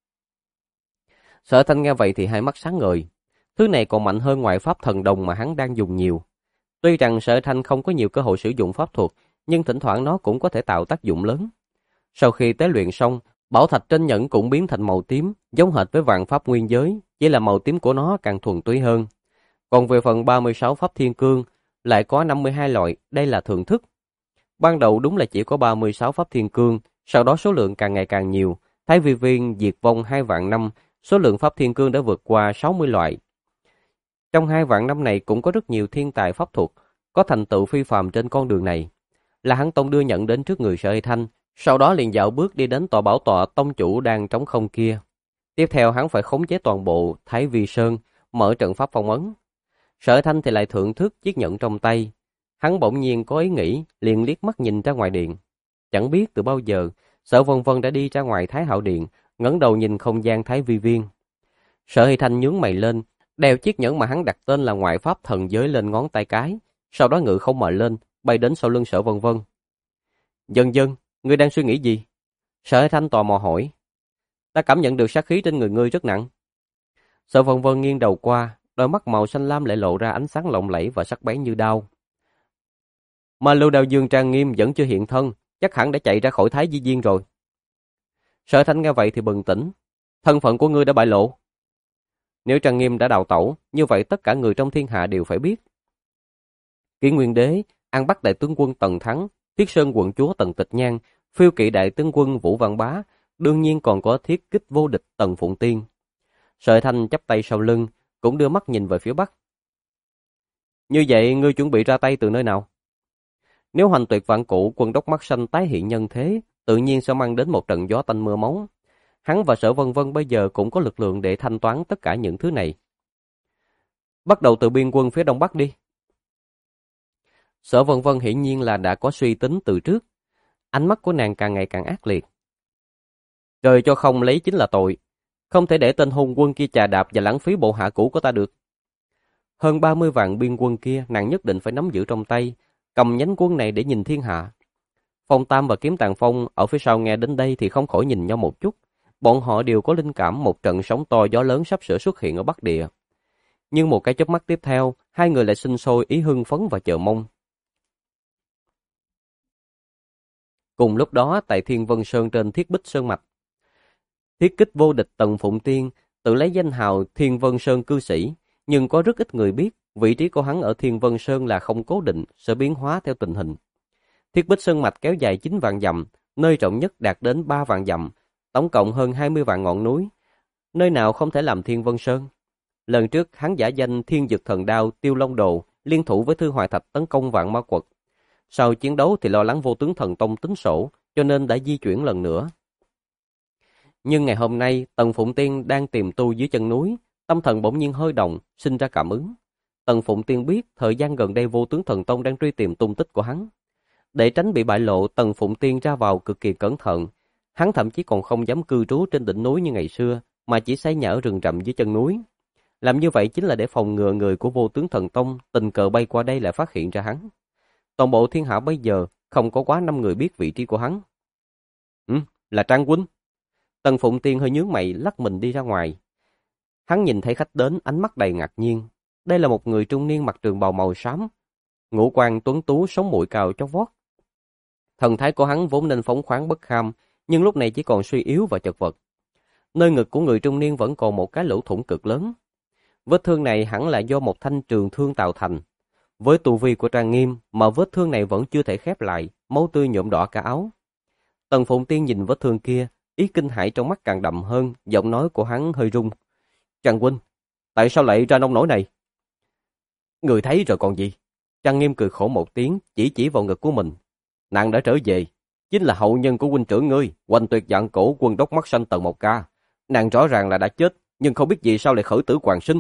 Sở Thanh nghe vậy thì hai mắt sáng ngời. Thứ này còn mạnh hơn ngoại pháp thần đồng mà hắn đang dùng nhiều. Tuy rằng Sở Thanh không có nhiều cơ hội sử dụng pháp thuật, nhưng thỉnh thoảng nó cũng có thể tạo tác dụng lớn. Sau khi tế luyện xong, Bảo thạch trên nhẫn cũng biến thành màu tím, giống hệt với vạn pháp nguyên giới, chỉ là màu tím của nó càng thuần túy hơn. Còn về phần 36 pháp thiên cương, lại có 52 loại, đây là thưởng thức. Ban đầu đúng là chỉ có 36 pháp thiên cương, sau đó số lượng càng ngày càng nhiều. Thái Vi Viên diệt vong 2 vạn năm, số lượng pháp thiên cương đã vượt qua 60 loại. Trong 2 vạn năm này cũng có rất nhiều thiên tài pháp thuật, có thành tựu phi phàm trên con đường này. La Hán Tông đưa nhận đến trước người Sở Hy Thanh, sau đó liền dạo bước đi đến tòa bảo tọa tông chủ đang trống không kia. Tiếp theo hắn phải khống chế toàn bộ Thái Vi Sơn, mở trận pháp phong ấn. Sở Hy Thanh thì lại thưởng thức chiếc nhẫn trong tay. Hắn bỗng nhiên có ý nghĩ, liền liếc mắt nhìn ra ngoài điện. Chẳng biết từ bao giờ, Sở Vân Vân đã đi ra ngoài Thái Hạo Điện, ngẩng đầu nhìn không gian Thái Vi Viên. Sở Hy Thanh nhướng mày lên, đeo chiếc nhẫn mà hắn đặt tên là Ngoại Pháp Thần Giới lên ngón tay cái, sau đó ngự không mà lên, bay đến sau lưng Sở Vân Vân. Dần dần, ngươi đang suy nghĩ gì? Sở Hy Thanh tò mò hỏi. Ta cảm nhận được sát khí trên người ngươi rất nặng. Sở Vân Vân nghiêng đầu qua, đôi mắt màu xanh lam lại lộ ra ánh sáng lộng lẫy và sắc bén như đao. Mà Lưu Đao Dương Trang Nghiêm vẫn chưa hiện thân, chắc hẳn đã chạy ra khỏi Thái Di Viên rồi. Sở Hy Thanh nghe vậy thì bừng tỉnh. Thân phận của ngươi đã bại lộ. Nếu Trang Nghiêm đã đào tẩu, như vậy tất cả người trong thiên hạ đều phải biết. Kỷ Nguyên Đế, An Bắc đại tướng quân Tần Thắng, Thiết Sơn quận chúa Tần Tịch Nhan, Phiêu Kỵ đại tướng quân Vũ Văn Bá, đương nhiên còn có thiết kích vô địch Tần Phụng Tiên. Sở Hy Thanh chắp tay sau lưng, cũng đưa mắt nhìn về phía Bắc. Như vậy, ngươi chuẩn bị ra tay từ nơi nào? Nếu Hoành Tuyệt Vạn Cụ, Quân Đốc Mắt Xanh tái hiện nhân thế, tự nhiên sẽ mang đến một trận gió tanh mưa máu. Hắn và Sở Vân Vân bây giờ cũng có lực lượng để thanh toán tất cả những thứ này. Bắt đầu từ biên quân phía đông bắc đi. Sở Vân Vân hiển nhiên là đã có suy tính từ trước. Ánh mắt của nàng càng ngày càng ác liệt. Trời cho không lấy chính là tội. Không thể để tên hung quân kia chà đạp và lãng phí bộ hạ cũ của ta được. Hơn 30 vạn biên quân kia nàng nhất định phải nắm giữ trong tay, cầm nhánh quân này để nhìn thiên hạ. Phong Tam và Kiếm Tàng Phong ở phía sau nghe đến đây thì không khỏi nhìn nhau một chút. Bọn họ đều có linh cảm một trận sóng to gió lớn sắp sửa xuất hiện ở Bắc Địa. Nhưng một cái chớp mắt tiếp theo, hai người lại sinh sôi ý hưng phấn và chờ mong. Cùng lúc đó tại Thiên Vân Sơn trên Thiết Bích Sơn Mạch, thiết kích vô địch Tần Phụng Tiên tự lấy danh hào Thiên Vân Sơn cư sĩ, nhưng có rất ít người biết vị trí của hắn ở Thiên Vân Sơn là không cố định, sẽ biến hóa theo tình hình. Thiết Bích Sơn Mạch kéo dài 9 vạn dặm, nơi rộng nhất đạt đến 3 vạn dặm, tổng cộng hơn 20 vạn ngọn núi. Nơi nào không thể làm Thiên Vân Sơn? Lần trước hắn giả danh Thiên Dực Thần Đao Tiêu Long Đồ, liên thủ với Thư Hoài Thạch tấn công Vạn Ma Quật. Sau chiến đấu thì lo lắng Vô Tướng Thần Tông tính sổ, cho nên đã di chuyển lần nữa. Nhưng ngày hôm nay, Tần Phụng Tiên đang tìm tu dưới chân núi, tâm thần bỗng nhiên hơi động, sinh ra cảm ứng. Tần Phụng Tiên biết thời gian gần đây Vô Tướng Thần Tông đang truy tìm tung tích của hắn. Để tránh bị bại lộ, Tần Phụng Tiên ra vào cực kỳ cẩn thận. Hắn thậm chí còn không dám cư trú trên đỉnh núi như ngày xưa, mà chỉ xây nhà ở rừng rậm dưới chân núi. Làm như vậy chính là để phòng ngừa người của Vô Tướng Thần Tông tình cờ bay qua đây lại phát hiện ra hắn. Toàn bộ thiên hạ bây giờ không có quá 5 người biết vị trí của hắn. Là Trang huynh. Tần Phụng Tiên hơi nhướng mày lắc mình đi ra ngoài. Hắn nhìn thấy khách đến, ánh mắt đầy ngạc nhiên. Đây là một người trung niên mặc trường bào màu xám, ngũ quan tuấn tú, sống mũi cao chót vót. Thần thái của hắn vốn nên phóng khoáng bất kham, nhưng lúc này chỉ còn suy yếu và chật vật. Nơi ngực của người trung niên vẫn còn một cái lỗ thủng cực lớn. Vết thương này hẳn là do một thanh trường thương tạo thành. Với tu vi của Trang Nghiêm mà vết thương này vẫn chưa thể khép lại, máu tươi nhuộm đỏ cả áo. Tần Phụng Tiên nhìn vết thương kia, ý kinh hãi trong mắt càng đậm hơn, giọng nói của hắn hơi rung. Trang huynh, tại sao lại ra nông nổi này? Người thấy rồi còn gì? Trang Nghiêm cười khổ một tiếng, chỉ vào ngực của mình. Nàng đã trở về, chính là hậu nhân của huynh trưởng ngươi, Hoành Tuyệt Vạn Cổ Quân Đốc Mắt Xanh Tần Mộc Ca. Nàng rõ ràng là đã chết, nhưng không biết vì sao lại khởi tử hoàn sinh.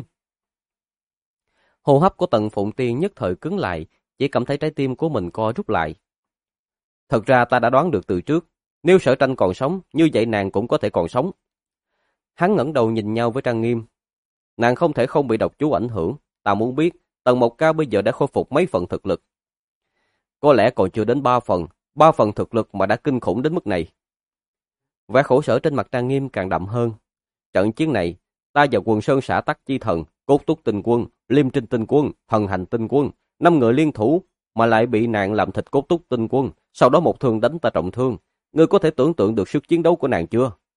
Hô hấp của Tần Phụng Tiên nhất thời cứng lại, chỉ cảm thấy trái tim của mình co rút lại. Thật ra ta đã đoán được từ trước, nếu Sở Tranh còn sống, như vậy nàng cũng có thể còn sống. Hắn ngẩng đầu nhìn nhau với Trang Nghiêm. Nàng không thể không bị độc chú ảnh hưởng, ta muốn biết Tần Mộc Ca bây giờ đã khôi phục mấy phần thực lực. Có lẽ còn chưa đến 3 phần thực lực mà đã kinh khủng đến mức này. Vẻ khổ sở trên mặt Trang Nghiêm càng đậm hơn. Trận chiến này, ta và Quần Sơn Xã Tắc Chi Thần, Cốt Túc Tinh Quân, Liêm Trinh Tinh Quân, Thần Hành Tinh Quân, 5 người liên thủ mà lại bị nàng làm thịt Cốt Túc Tinh Quân, sau đó một thương đánh ta trọng thương. Ngươi có thể tưởng tượng được sức chiến đấu của nàng chưa?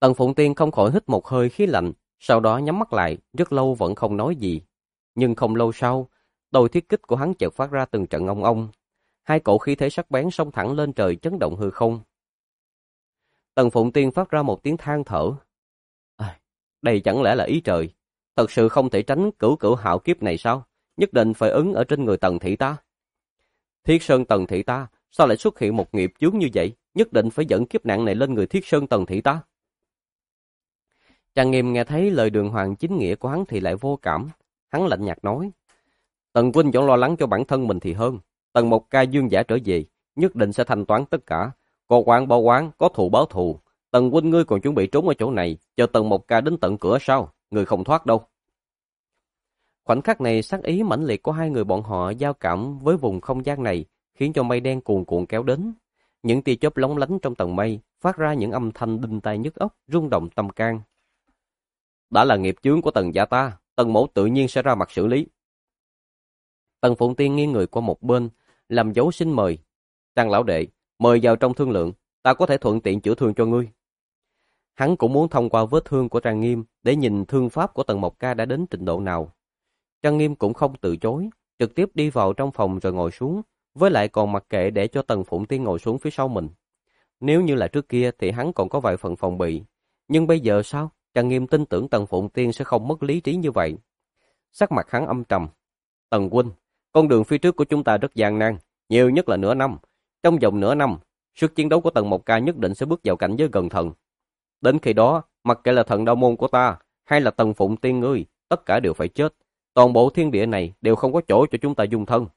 Tần Phụng Tiên không khỏi hít một hơi khí lạnh, sau đó nhắm mắt lại, rất lâu vẫn không nói gì. Nhưng không lâu sau, đôi thiết kích của hắn chợt phát ra từng trận ong ong. Hai cổ khí thế sắc bén xông thẳng lên trời chấn động hư không. Tần Phụng Tiên phát ra một tiếng than thở. Đây chẳng lẽ là ý trời? Thật sự không thể tránh cửu cửu hạo kiếp này sao? Nhất định phải ứng ở trên người Tần thị ta. Thiết Sơn Tần thị ta, sao lại xuất hiện một nghiệp chướng như vậy? Nhất định phải dẫn kiếp nạn này lên người Thiết Sơn Tần thị ta. Trang Nghiêm nghe thấy lời đường hoàng chính nghĩa của hắn thì lại vô cảm. Hắn lạnh nhạt nói, Tần huynh vẫn lo lắng cho bản thân mình thì hơn. Tần một ca dương giả trở về, nhất định sẽ thanh toán tất cả. Có oán báo oán, có thù báo thù. Tần huynh ngươi còn chuẩn bị trốn ở chỗ này, chờ Tần một ca đến tận cửa sao? Người không thoát đâu. Khoảnh khắc này sát ý mãnh liệt của hai người bọn họ giao cảm với vùng không gian này, khiến cho mây đen cuồn cuộn kéo đến. Những tia chớp lóng lánh trong tầng mây, phát ra những âm thanh đinh tai nhức óc, rung động tâm can. Đã là nghiệp chướng của Tần gia ta, Tần mẫu tự nhiên sẽ ra mặt xử lý. Tần Phụng Tiên nghiêng người qua một bên, làm dấu xin mời. Trang lão đệ, mời vào trong thương lượng, ta có thể thuận tiện chữa thương cho ngươi. Hắn cũng muốn thông qua vết thương của Trang Nghiêm để nhìn thương pháp của Tần Mộc Ca đã đến trình độ nào. Trang Nghiêm cũng không từ chối, trực tiếp đi vào trong phòng rồi ngồi xuống, với lại còn mặc kệ để cho Tần Phụng Tiên ngồi xuống phía sau mình. Nếu như là trước kia thì hắn còn có vài phần phòng bị, nhưng bây giờ sao? Trang Nghiêm tin tưởng Tần Phụng Tiên sẽ không mất lý trí như vậy. Sắc mặt hắn âm trầm. Tần huynh, con đường phía trước của chúng ta rất gian nan, nhiều nhất là nửa năm. Trong vòng nửa năm, sức chiến đấu của Tần Mộc Ca nhất định sẽ bước vào cảnh giới gần thần. Đến khi đó, mặc kệ là thần đạo môn của ta, hay là Tần Phụng Tiên ngươi, tất cả đều phải chết. Toàn bộ thiên địa này đều không có chỗ cho chúng ta dung thân.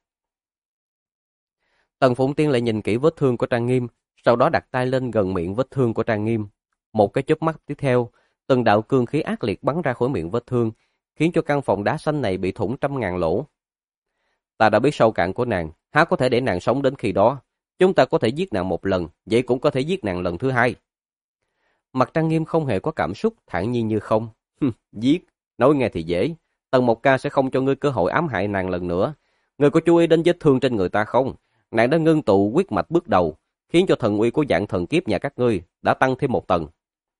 Tần Phụng Tiên lại nhìn kỹ vết thương của Trang Nghiêm, sau đó đặt tay lên gần miệng vết thương của Trang Nghiêm. Một cái chớp mắt tiếp theo, từng đạo cương khí ác liệt bắn ra khỏi miệng vết thương, khiến cho căn phòng đá xanh này bị thủng trăm ngàn lỗ. Ta đã biết sâu cạn của nàng, há có thể để nàng sống đến khi đó. Chúng ta có thể giết nàng một lần, vậy cũng có thể giết nàng lần thứ hai. Mặt Trang Nghiêm không hề có cảm xúc, thản nhiên như không. Giết, nói nghe thì dễ. Tần Mộc Ca sẽ không cho ngươi cơ hội ám hại nàng lần nữa. Ngươi có chú ý đến vết thương trên người ta không? Nàng đã ngưng tụ huyết mạch bước đầu, khiến cho thần uy của dạng thần kiếp nhà các ngươi đã tăng thêm một tầng.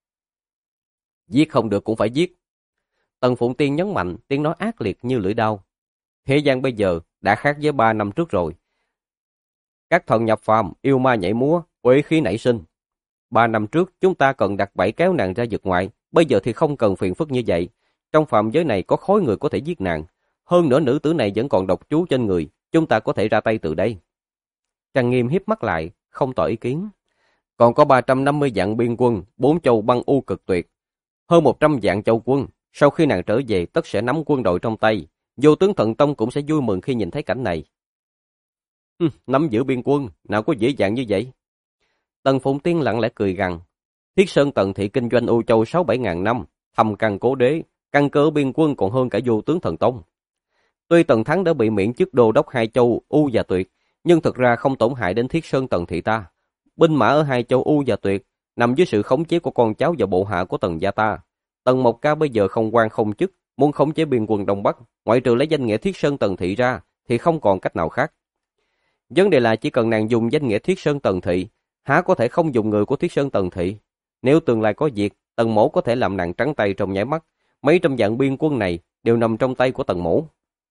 Giết không được cũng phải giết. Tần Phụng Tiên nhấn mạnh, tiếng nói ác liệt như lưỡi dao. Thế gian bây giờ đã khác với 3 năm trước rồi. Các thần nhập phàm, yêu ma nhảy múa, uế khí nảy sinh. 3 năm trước chúng ta cần đặt bẫy kéo nàng ra vực ngoại, bây giờ thì không cần phiền phức như vậy. Trong phạm giới này có khối người có thể giết nàng. Hơn nữa nữ tử này vẫn còn độc chú trên người, chúng ta có thể ra tay từ đây. Trang Nghiêm hiếp mắt lại, không tỏ ý kiến. Còn có 350 vạn biên quân, 4 châu băng u cực tuyệt. Hơn 100 vạn châu quân, sau khi nàng trở về tất sẽ nắm quân đội trong tay. Vô tướng Thần Tông cũng sẽ vui mừng khi nhìn thấy cảnh này. Nắm giữ biên quân, nào có dễ dàng như vậy? Tần Phụng Tiên lặng lẽ cười gằn. Thiết Sơn Tần thị kinh doanh U Châu 6-7 ngàn năm, thầm căn cố đế, căn cơ biên quân còn hơn cả Vô tướng Thần Tông. Tuy Tần Thắng đã bị miễn chức đô đốc hai châu U và Tuyệt, nhưng thực ra không tổn hại đến Thiết Sơn Tần thị ta. Binh mã ở hai châu U và Tuyệt nằm dưới sự khống chế của con cháu và bộ hạ của Tần gia ta. Tần Mộc Ca bây giờ không quan không chức, muốn khống chế biên quân Đông Bắc, ngoại trừ lấy danh nghĩa Thiết Sơn Tần thị ra, thì không còn cách nào khác. Vấn đề là chỉ cần nàng dùng danh nghĩa Thiết Sơn Tần thị, há có thể không dùng người của Thiết Sơn Tần thị? Nếu tương lai có việc, Tần mỗ có thể làm nàng trắng tay trong nháy mắt. Mấy trăm vạn biên quân này đều nằm trong tay của Tần mỗ.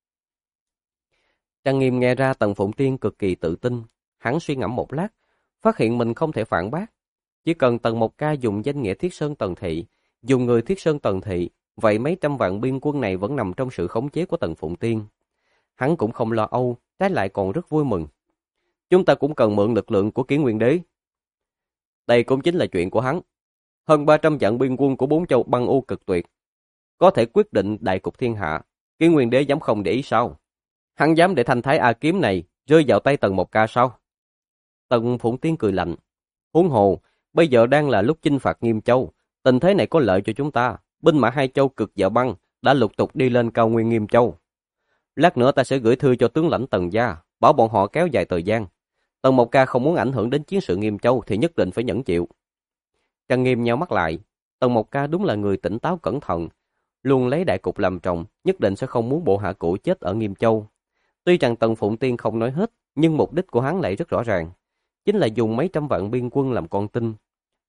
Trang Nghiêm nghe ra Tần Phụng Tiên cực kỳ tự tin, hắn suy ngẫm một lát, phát hiện mình không thể phản bác. Chỉ cần Tần Mộc Ca dùng danh nghĩa Thiết Sơn Tần thị, dùng người Thiết Sơn Tần thị, vậy mấy trăm vạn biên quân này vẫn nằm trong sự khống chế của Tần Phụng Tiên. Hắn cũng không lo âu, trái lại còn rất vui mừng. Chúng ta cũng cần mượn lực lượng của Kiến Nguyên Đế. Đây cũng chính là chuyện của hắn. Hơn 300 vạn biên quân của 4 châu băng u cực tuyệt, có thể quyết định đại cục thiên hạ. Kiến Nguyên Đế dám không để ý sao? Hắn dám để thanh thái A kiếm này rơi vào tay Tần Mộc Ca sao? Tần Phụng Tiên cười lạnh. Huống hồ, bây giờ đang là lúc chinh phạt Nghiêm Châu, tình thế này có lợi cho chúng ta. Binh mã hai châu cực và băng đã lục tục đi lên cao nguyên Nghiêm Châu. Lát nữa ta sẽ gửi thư cho tướng lãnh Tần gia, bảo bọn họ kéo dài thời gian. Tần Mộc Ca không muốn ảnh hưởng đến chiến sự Nghiêm Châu thì nhất định phải nhẫn chịu. Trang Nghiêm nheo mắt lại. Tần Mộc Ca đúng là người tỉnh táo cẩn thận, luôn lấy đại cục làm trọng, nhất định sẽ không muốn bộ hạ cũ chết ở Nghiêm Châu. Tuy rằng Tần Phụng Tiên không nói hết, nhưng mục đích của hắn lại rất rõ ràng, chính là dùng mấy trăm vạn biên quân làm con tin.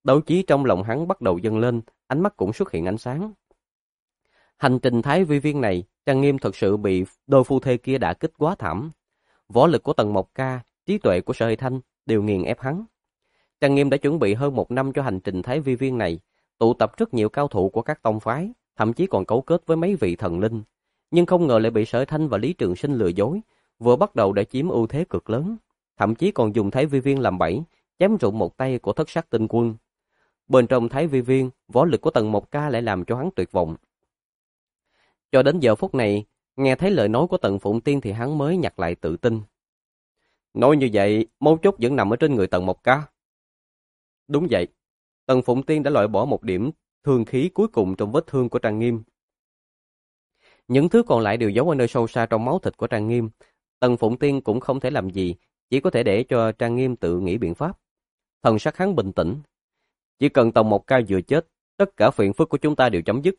Đấu trí trong lòng hắn bắt đầu dâng lên, ánh mắt cũng xuất hiện ánh sáng. Hành trình Thái Vi Viên này, Trang Nghiêm thật sự bị đôi phu thê kia đả kích quá thảm. Võ lực của Tần Mộc Ca, trí tuệ của Sở Hy Thanh đều nghiền ép hắn. Trang Nghiêm đã chuẩn bị hơn 1 năm cho hành trình Thái Vi Viên này, tụ tập rất nhiều cao thủ của các tông phái, thậm chí còn cấu kết với mấy vị thần linh. Nhưng không ngờ lại bị Sở Hy Thanh và Lý Trường Sinh lừa dối, vừa bắt đầu đã chiếm ưu thế cực lớn, thậm chí còn dùng Thái Vi Viên làm bẫy, chém rụng một tay của Thất Sát Tinh Quân. Bên trong Thái Vi Viên, võ lực của Tần Mộc Ca lại làm cho hắn tuyệt vọng. Cho đến giờ phút này, nghe thấy lời nói của Tần Phụng Tiên thì hắn mới nhặt lại tự tin. Nói như vậy, mấu chốt vẫn nằm ở trên người Tần Mộc Ca. Đúng vậy, Tần Phụng Tiên đã loại bỏ một điểm thương khí cuối cùng trong vết thương của Trang Nghiêm. Những thứ còn lại đều giấu ở nơi sâu xa trong máu thịt của Trang Nghiêm. Tần Phụng Tiên cũng không thể làm gì, chỉ có thể để cho Trang Nghiêm tự nghĩ biện pháp. Thần sắc hắn bình tĩnh. Chỉ cần Tần Mộc Ca vừa chết, tất cả phiền phức của chúng ta đều chấm dứt.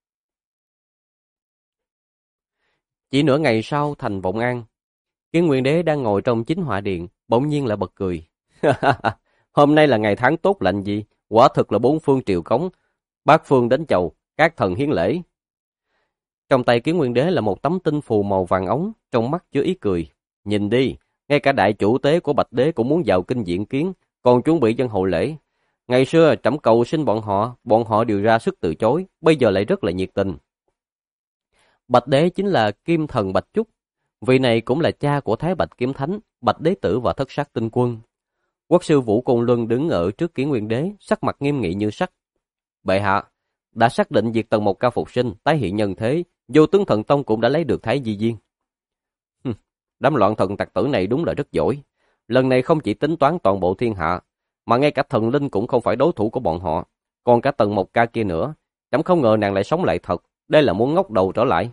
Chỉ nửa ngày sau, thành Vọng An, Kiến Nguyên Đế đang ngồi trong chính họa điện, bỗng nhiên lại bật cười. Hôm nay là ngày tháng tốt lành gì, quả thực là 4 phương triều cống, bát phương đến chầu, các thần hiến lễ. Trong tay Kiến Nguyên Đế là một tấm tinh phù màu vàng ống, trong mắt chứa ý cười. Nhìn đi, ngay cả đại chủ tế của Bạch Đế cũng muốn vào kinh diện kiến, còn chuẩn bị dân hậu lễ. Ngày xưa trẫm cầu xin bọn họ đều ra sức từ chối, bây giờ lại rất là nhiệt tình. Bạch Đế chính là Kim Thần Bạch Trúc, vị này cũng là cha của Thái Bạch Kiếm Thánh, Bạch Đế Tử và Thất Sát Tinh Quân. Quốc sư Vũ Côn Luân đứng ở trước Kiến Nguyên Đế, sắc mặt nghiêm nghị như sắt. Bệ hạ, đã xác định việc Tần Mộc Ca phục sinh, tái hiện nhân thế, Vô Tướng Thần Tông cũng đã lấy được Thái Di Viên. Đám loạn thần tặc tử này đúng là rất giỏi. Lần này không chỉ tính toán toàn bộ thiên hạ, mà ngay cả thần linh cũng không phải đối thủ của bọn họ. Còn cả Tần Mộc Ca kia nữa, chẳng không ngờ nàng lại sống lại thật, đây là muốn ngóc đầu trở lại.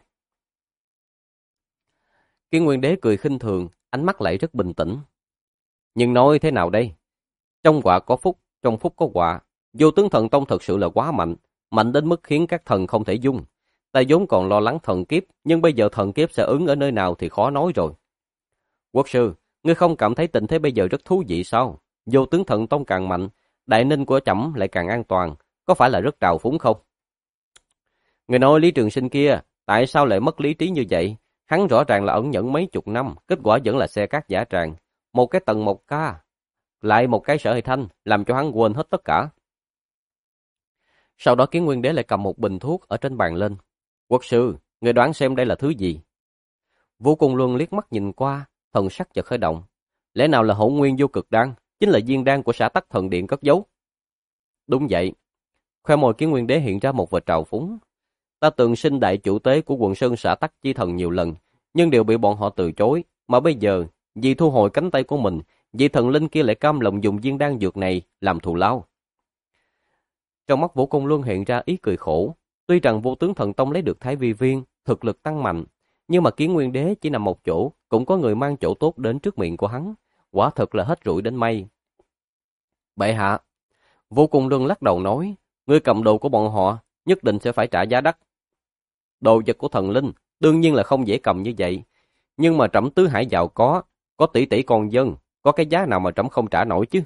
Kiến Nguyên Đế cười khinh thường, ánh mắt lại rất bình tĩnh. Nhưng nói thế nào đây? Trong họa có phúc, trong phúc có họa. Vô Tướng Thần Tông thật sự là quá mạnh, mạnh đến mức khiến các thần không thể dung. Ta vốn còn lo lắng thần kiếp, nhưng bây giờ thần kiếp sẽ ứng ở nơi nào thì khó nói rồi. Quốc sư, ngươi không cảm thấy tình thế bây giờ rất thú vị sao? Vô Tướng Thần Tông càng mạnh, đại ninh của trẫm lại càng an toàn, có phải là rất trào phúng không? Người nói Lý Trường Sinh kia, tại sao lại mất lý trí như vậy? Hắn rõ ràng là ẩn nhẫn mấy chục năm, kết quả vẫn là xe cát giả tràng. Một cái Tần Mộc Ca, lại một cái Sở Hy Thanh, làm cho hắn quên hết tất cả. Sau đó Kiến Nguyên Đế lại cầm một bình thuốc ở trên bàn lên. Quốc sư, người đoán xem đây là thứ gì? Vũ Côn Luân liếc mắt nhìn qua, thần sắc chợt khởi động. Lẽ nào là Hỗn Nguyên Vô Cực Đan, chính là viên đan của Xã Tắc Thần Điện cất giấu? Đúng vậy. Khoe môi Kiến Nguyên Đế hiện ra một vệt trào phúng. Ta từng xin đại chủ tế của quận Sơn Xã Tắc Chi Thần nhiều lần, nhưng đều bị bọn họ từ chối. Mà bây giờ, vì thu hồi cánh tay của mình, vị thần linh kia lại cam lòng dùng viên đan dược này làm thù lao. Trong mắt Vũ Côn Luân hiện ra ý cười khổ. Tuy rằng Vô Tướng Thần Tông lấy được Thái Vi Viên, thực lực tăng mạnh, nhưng mà Kiến Nguyên Đế chỉ nằm một chỗ, cũng có người mang chỗ tốt đến trước miệng của hắn. Quả thật là hết rủi đến may. Bệ hạ, Vô Côn Luân lắc đầu nói, ngươi cầm đồ của bọn họ, nhất định sẽ phải trả giá đắt. Đồ vật của thần linh, đương nhiên là không dễ cầm như vậy. Nhưng mà trẫm tứ hải giàu có tỷ tỷ con dân, có cái giá nào mà trẫm không trả nổi chứ?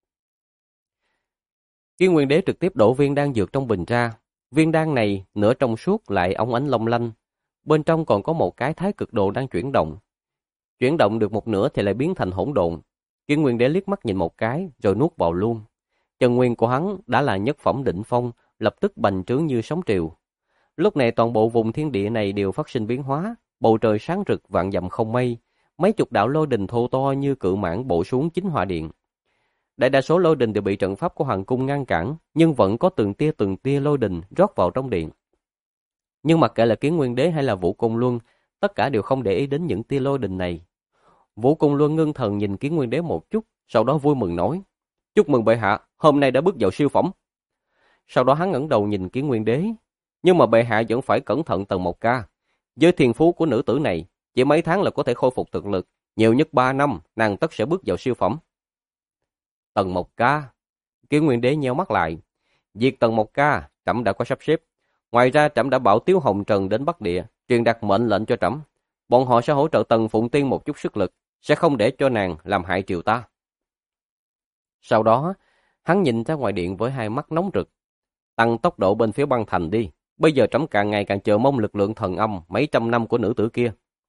Kiến Nguyên Đế trực tiếp đổ viên đan dược trong bình ra. Viên đan này nửa trong suốt lại óng ánh long lanh. Bên trong còn có một cái thái cực đồ đang chuyển động. Chuyển động được một nửa thì lại biến thành hỗn độn. Kiến Nguyên Đế liếc mắt nhìn một cái rồi nuốt vào luôn. Chân nguyên của hắn đã là nhất phẩm đỉnh phong, lập tức bành trướng như sóng triều. Lúc này toàn bộ vùng thiên địa này đều phát sinh biến hóa, bầu trời sáng rực vạn dặm không mây, mấy chục đạo lôi đình thô to như cự mãng bổ xuống chính hỏa điện. Đại đa số lôi đình đều bị trận pháp của hoàng cung ngăn cản, nhưng vẫn có từng tia lôi đình rót vào trong điện. Nhưng mặc kệ là Kiến Nguyên Đế hay là Vũ Côn Luân, tất cả đều không để ý đến những tia lôi đình này. Vũ Côn Luân ngưng thần nhìn Kiến Nguyên Đế một chút, sau đó vui mừng nói: "Chúc mừng bệ hạ, hôm nay đã bước vào siêu phẩm." Sau đó hắn ngẩng đầu nhìn Kiến Nguyên Đế, "Nhưng mà bệ hạ vẫn phải cẩn thận Tần Mộc Ca. Với thiên phú của nữ tử này, chỉ mấy tháng là có thể khôi phục thực lực, nhiều nhất 3 năm, nàng tất sẽ bước vào siêu phẩm." Tần Mộc Ca. Kiến Nguyên Đế nheo mắt lại. Việc Tần Mộc Ca, trẫm đã có sắp xếp. Ngoài ra trẫm đã bảo Tiếu Hồng Trần đến Bắc Địa, truyền đạt mệnh lệnh cho trẫm. Bọn họ sẽ hỗ trợ Tần Phụng Tiên một chút sức lực, sẽ không để cho nàng làm hại triều ta. Sau đó, Hắn nhìn ra ngoài điện với hai mắt nóng rực. Tăng tốc độ bên phía băng thành đi. Bây giờ trẫm càng ngày càng chờ mong lực lượng thần âm mấy trăm năm của nữ tử kia.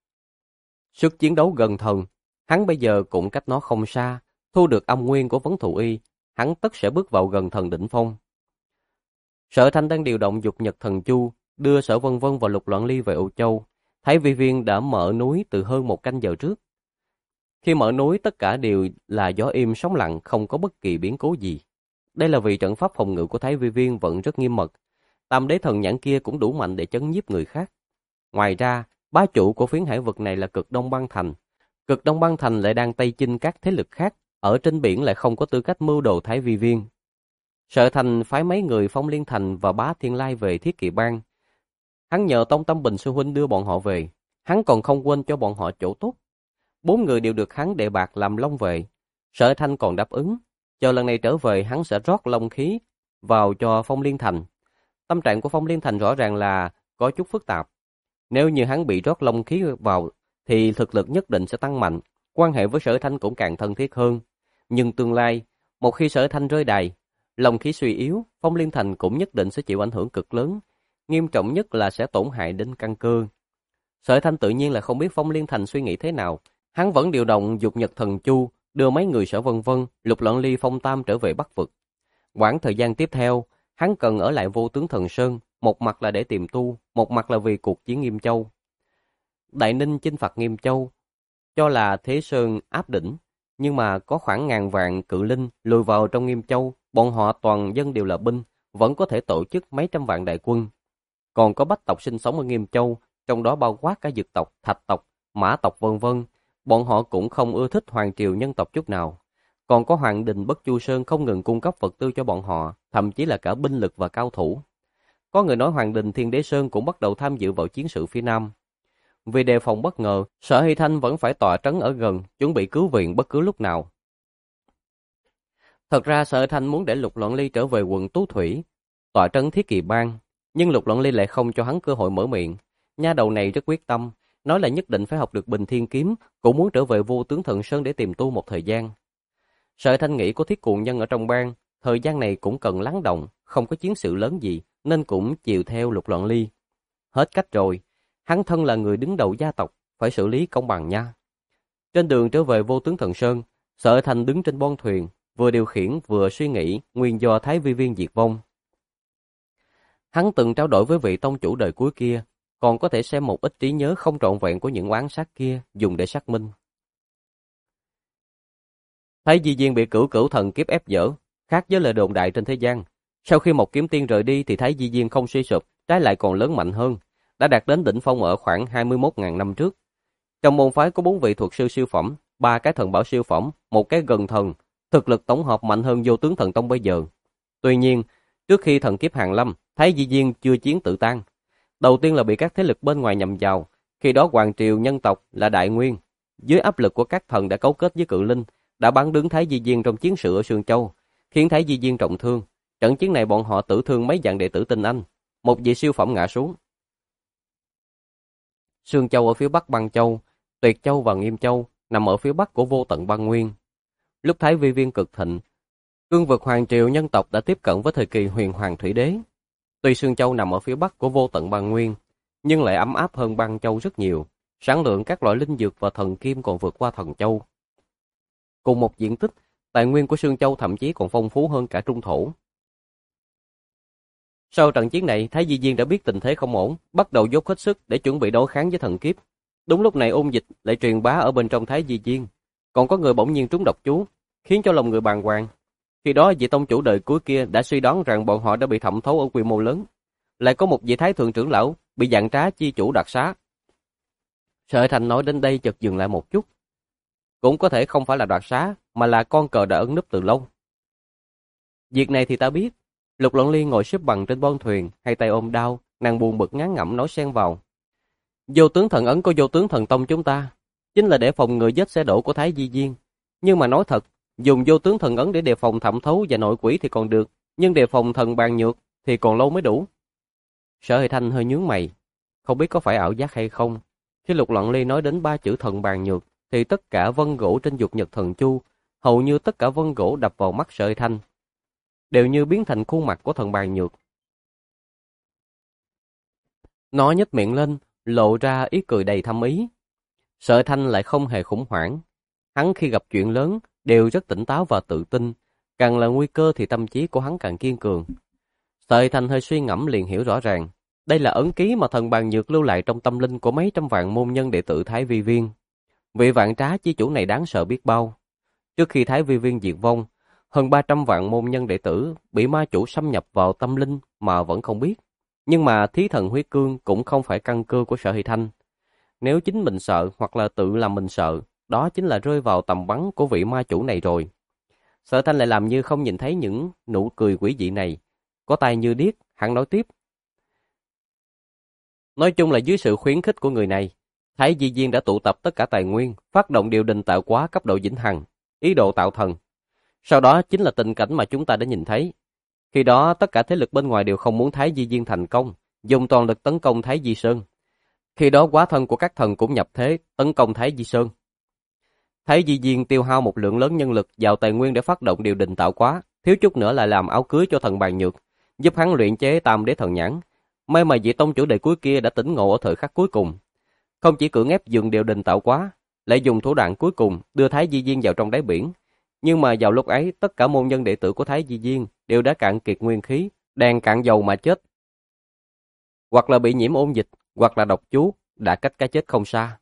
Sức chiến đấu gần thần, hắn bây giờ cũng cách nó không xa. Thu được âm nguyên của vấn thù y, hắn tất sẽ bước vào gần thần đỉnh phong. Sở Thanh đang điều động dục nhật thần chu, đưa Sở Vân Vân và Lục Loạn Ly về Âu Châu. Thái Vi Viên đã mở núi từ hơn 1 canh giờ trước. Khi mở núi, tất cả đều là gió im sóng lặng, không có bất kỳ biến cố gì. Đây là vì trận pháp phòng ngự của Thái Vi Viên vẫn rất nghiêm mật. Tam đế thần nhãn kia cũng đủ mạnh để chấn nhiếp người khác. Ngoài ra, bá chủ của phiến hải vực này là Cực Đông Băng Thành. Cực Đông Băng Thành lại đang tây chinh các thế lực khác, ở trên biển lại không có tư cách mưu đồ Thái Vi Viên. Sở Thành phái mấy người Phong Liên Thành và Bá Thiên Lai về Thiết Kỵ Bang. Hắn nhờ Tông Tâm Bình sư huynh đưa bọn họ về. Hắn còn không quên cho bọn họ chỗ tốt. 4 người đều được hắn đề bạt làm long vệ. Sở Thanh còn đáp ứng. Chờ lần này trở về hắn sẽ rót long khí vào cho Phong Liên Thành. Tâm trạng của Phong Liên Thành rõ ràng là có chút phức tạp. Nếu như hắn bị rót long khí vào thì thực lực nhất định sẽ tăng mạnh. Quan hệ với Sở Thanh cũng càng thân thiết hơn. Nhưng tương lai, một khi Sở Thanh rơi đài, long khí suy yếu, Phong Liên Thành cũng nhất định sẽ chịu ảnh hưởng cực lớn. Nghiêm trọng nhất là sẽ tổn hại đến căn cơ. Sở Thanh tự nhiên là không biết Phong Liên Thành suy nghĩ thế nào. Hắn vẫn điều động dục nhật thần chu, đưa mấy người Sở Vân Vân, Lục Loạn Ly, Phong Tam trở về Bắc Vực. Quãng thời gian tiếp theo, hắn cần ở lại Vô Tướng Thần Sơn, một mặt là để tìm tu, một mặt là vì cuộc chiến Nghiêm Châu. Đại Ninh chinh phạt Nghiêm Châu, cho là Thế Sơn áp đỉnh, nhưng mà có khoảng ngàn vạn cự linh lùi vào trong Nghiêm Châu, bọn họ toàn dân đều là binh, vẫn có thể tổ chức mấy trăm vạn đại quân. Còn có bách tộc sinh sống ở Nghiêm Châu, trong đó bao quát cả Dực tộc, Thạch tộc, Mã tộc vân vân. Bọn họ cũng không ưa thích hoàng triều nhân tộc chút nào. Còn có Hoàng Đình Bất Chu Sơn không ngừng cung cấp vật tư cho bọn họ, thậm chí là cả binh lực và cao thủ. Có người nói Hoàng Đình Thiên Đế Sơn cũng bắt đầu tham dự vào chiến sự phía Nam. Vì đề phòng bất ngờ, Sở Hy Thanh vẫn phải tọa trấn ở gần, chuẩn bị cứu viện bất cứ lúc nào. Thật ra Sở Hy Thanh muốn để Lục Loạn Ly trở về quận Tú Thủy, tọa trấn Thiết Kỵ Bang, nhưng Lục Loạn Ly lại không cho hắn cơ hội mở miệng. Nha đầu này rất quyết tâm, nói là nhất định phải học được Bình Thiên Kiếm, cũng muốn trở về Vô Tướng Thần Sơn để tìm tu một thời gian. Sở Thanh nghĩ có Thiết Cuồng Nhân ở trong bang, thời gian này cũng cần lắng động, không có chiến sự lớn gì, nên cũng chiều theo Lục Loạn Ly. Hết cách rồi, hắn thân là người đứng đầu gia tộc, phải xử lý công bằng nha. Trên đường trở về Vô Tướng Thần Sơn, Sở Thanh đứng trên bon thuyền, vừa điều khiển vừa suy nghĩ nguyên do Thái Vi Viên diệt vong. Hắn từng trao đổi với vị tông chủ đời cuối kia, còn có thể xem một ít trí nhớ không trọn vẹn của những oán sát kia dùng để xác minh. Thái Di Viên bị Cửu Cửu Thần kiếp ép dở, khác với lời đồn đại trên thế gian. Sau khi một kiếm tiên rời đi thì Thái Di Viên không suy sụp, trái lại còn lớn mạnh hơn, đã đạt đến đỉnh phong ở khoảng 21.000 năm trước. Trong môn phái có 4 vị thuật sư siêu phẩm, 3 cái thần bảo siêu phẩm, 1 cái gần thần, thực lực tổng hợp mạnh hơn Vô Tướng Thần Tông bây giờ. Tuy nhiên, trước khi thần kiếp hàng lâm, Thái Di Viên chưa chiến tự tan. Đầu tiên là bị các thế lực bên ngoài nhằm vào, khi đó hoàng triều nhân tộc là Đại Nguyên, dưới áp lực của các thần đã cấu kết với cự linh, đã bắn đứng Thái Di Viên trong chiến sự ở Sương Châu, khiến Thái Di Viên trọng thương. Trận chiến này bọn họ tử thương mấy vạn đệ tử tinh anh, một vị siêu phẩm ngã xuống. Sương Châu ở phía bắc Băng Châu, Tuyệt Châu và Nghiêm Châu nằm ở phía bắc của Vô Tận Băng Nguyên. Lúc Thái Vi Viên cực thịnh, cương vực hoàng triều nhân tộc đã tiếp cận với thời kỳ Huyền Hoàng Thủy Đế. Tuy Sương Châu nằm ở phía bắc của Vô Tận Băng Nguyên, nhưng lại ấm áp hơn Băng Châu rất nhiều. Sản lượng các loại linh dược và thần kim còn vượt qua Thần Châu. Cùng một diện tích, tài nguyên của Sương Châu thậm chí còn phong phú hơn cả Trung Thổ. Sau trận chiến này, Thái Di Viên đã biết tình thế không ổn, bắt đầu dốc hết sức để chuẩn bị đối kháng với thần kiếp. Đúng lúc này ôn dịch lại truyền bá ở bên trong Thái Di Viên, còn có người bỗng nhiên trúng độc chú, khiến cho lòng người bàng hoàng. Khi đó vị tông chủ đời cuối kia đã suy đoán rằng bọn họ đã bị thẩm thấu ở quy mô lớn. Lại có một vị thái thượng trưởng lão bị dạn trá chi chủ đoạt xá. Sở Thành nói đến đây chợt dừng lại một chút. Cũng có thể không phải là đoạt xá, mà là con cờ đã ẩn núp từ lâu. Việc này thì ta biết. Lục Loạn Ly ngồi xếp bằng trên bon thuyền, hai tay ôm đao, nàng buồn bực ngán ngẩm nói xen vào. Vô tướng thần ấn của Vô Tướng Thần Tông chúng ta chính là để phòng ngừa vết xe đổ của Thái Di Viên. Nhưng mà nói thật, dùng Vô Tướng Thần ấn để đề phòng thẩm thấu và nội quỷ thì còn được, nhưng đề phòng thần bàn nhược thì còn lâu mới đủ. Sở Hệ Thanh hơi nhướng mày, không biết có phải ảo giác hay không. Khi Lục Loạn Ly nói đến 3 chữ thần bàn nhược, thì tất cả vân gỗ trên dục nhật thần chu, hầu như tất cả vân gỗ đập vào mắt Sở Hệ Thanh. đều như biến thành khuôn mặt của thần bàn nhược. Nó nhếch miệng lên, lộ ra ý cười đầy thâm ý. Sở Thanh lại không hề khủng hoảng. Hắn khi gặp chuyện lớn đều rất tỉnh táo và tự tin, càng là nguy cơ thì tâm trí của hắn càng kiên cường. Sở Thanh hơi suy ngẫm liền hiểu rõ ràng, đây là ấn ký mà thần bàn nhược lưu lại trong tâm linh của mấy trăm vạn môn nhân đệ tử Thái Vi Viên. Vị vạn trá chi chủ này đáng sợ biết bao. Trước khi Thái Vi Viên diệt vong, hơn 300 vạn môn nhân đệ tử bị ma chủ xâm nhập vào tâm linh mà vẫn không biết. Nhưng mà thí thần huyết cương cũng không phải căn cơ của Sở Hy Thanh. Nếu chính mình sợ hoặc là tự làm mình sợ, đó chính là rơi vào tầm bắn của vị ma chủ này rồi. Sở Thanh lại làm như không nhìn thấy những nụ cười quỷ dị này. Có tai như điếc, hắn nói tiếp. Nói chung là dưới sự khuyến khích của người này, Thái Di Viên đã tụ tập tất cả tài nguyên, phát động điều đình tạo hóa cấp độ vĩnh hằng, ý đồ tạo thần. Sau đó chính là tình cảnh mà chúng ta đã nhìn thấy. Khi đó tất cả thế lực bên ngoài đều không muốn Thái Di Viên thành công, dùng toàn lực tấn công Thái Di Sơn. Khi đó quá thân của các thần cũng nhập thế, tấn công Thái Di Sơn. Thái Di Viên tiêu hao một lượng lớn nhân lực vào tài nguyên để phát động điều đình tạo hóa, thiếu chút nữa lại làm áo cưới cho thần bàn nhược, giúp hắn luyện chế tam đế thần nhãn. May mà vị tông chủ đệ cuối kia đã tỉnh ngộ ở thời khắc cuối cùng. Không chỉ cưỡng ép dừng điều đình tạo hóa, lại dùng thủ đoạn cuối cùng đưa Thái Di Viên vào trong đáy biển. Nhưng mà vào lúc ấy, tất cả môn nhân đệ tử của Thái Di Viên đều đã cạn kiệt nguyên khí, đang cạn dầu mà chết. Hoặc là bị nhiễm ôn dịch, hoặc là độc chú, đã cách cái chết không xa.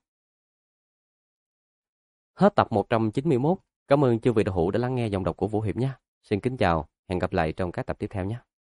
Hết tập 191. Cảm ơn chư vị đạo hữu đã lắng nghe giọng đọc của Vũ Hiệp nhé. Xin kính chào, hẹn gặp lại trong các tập tiếp theo nhé.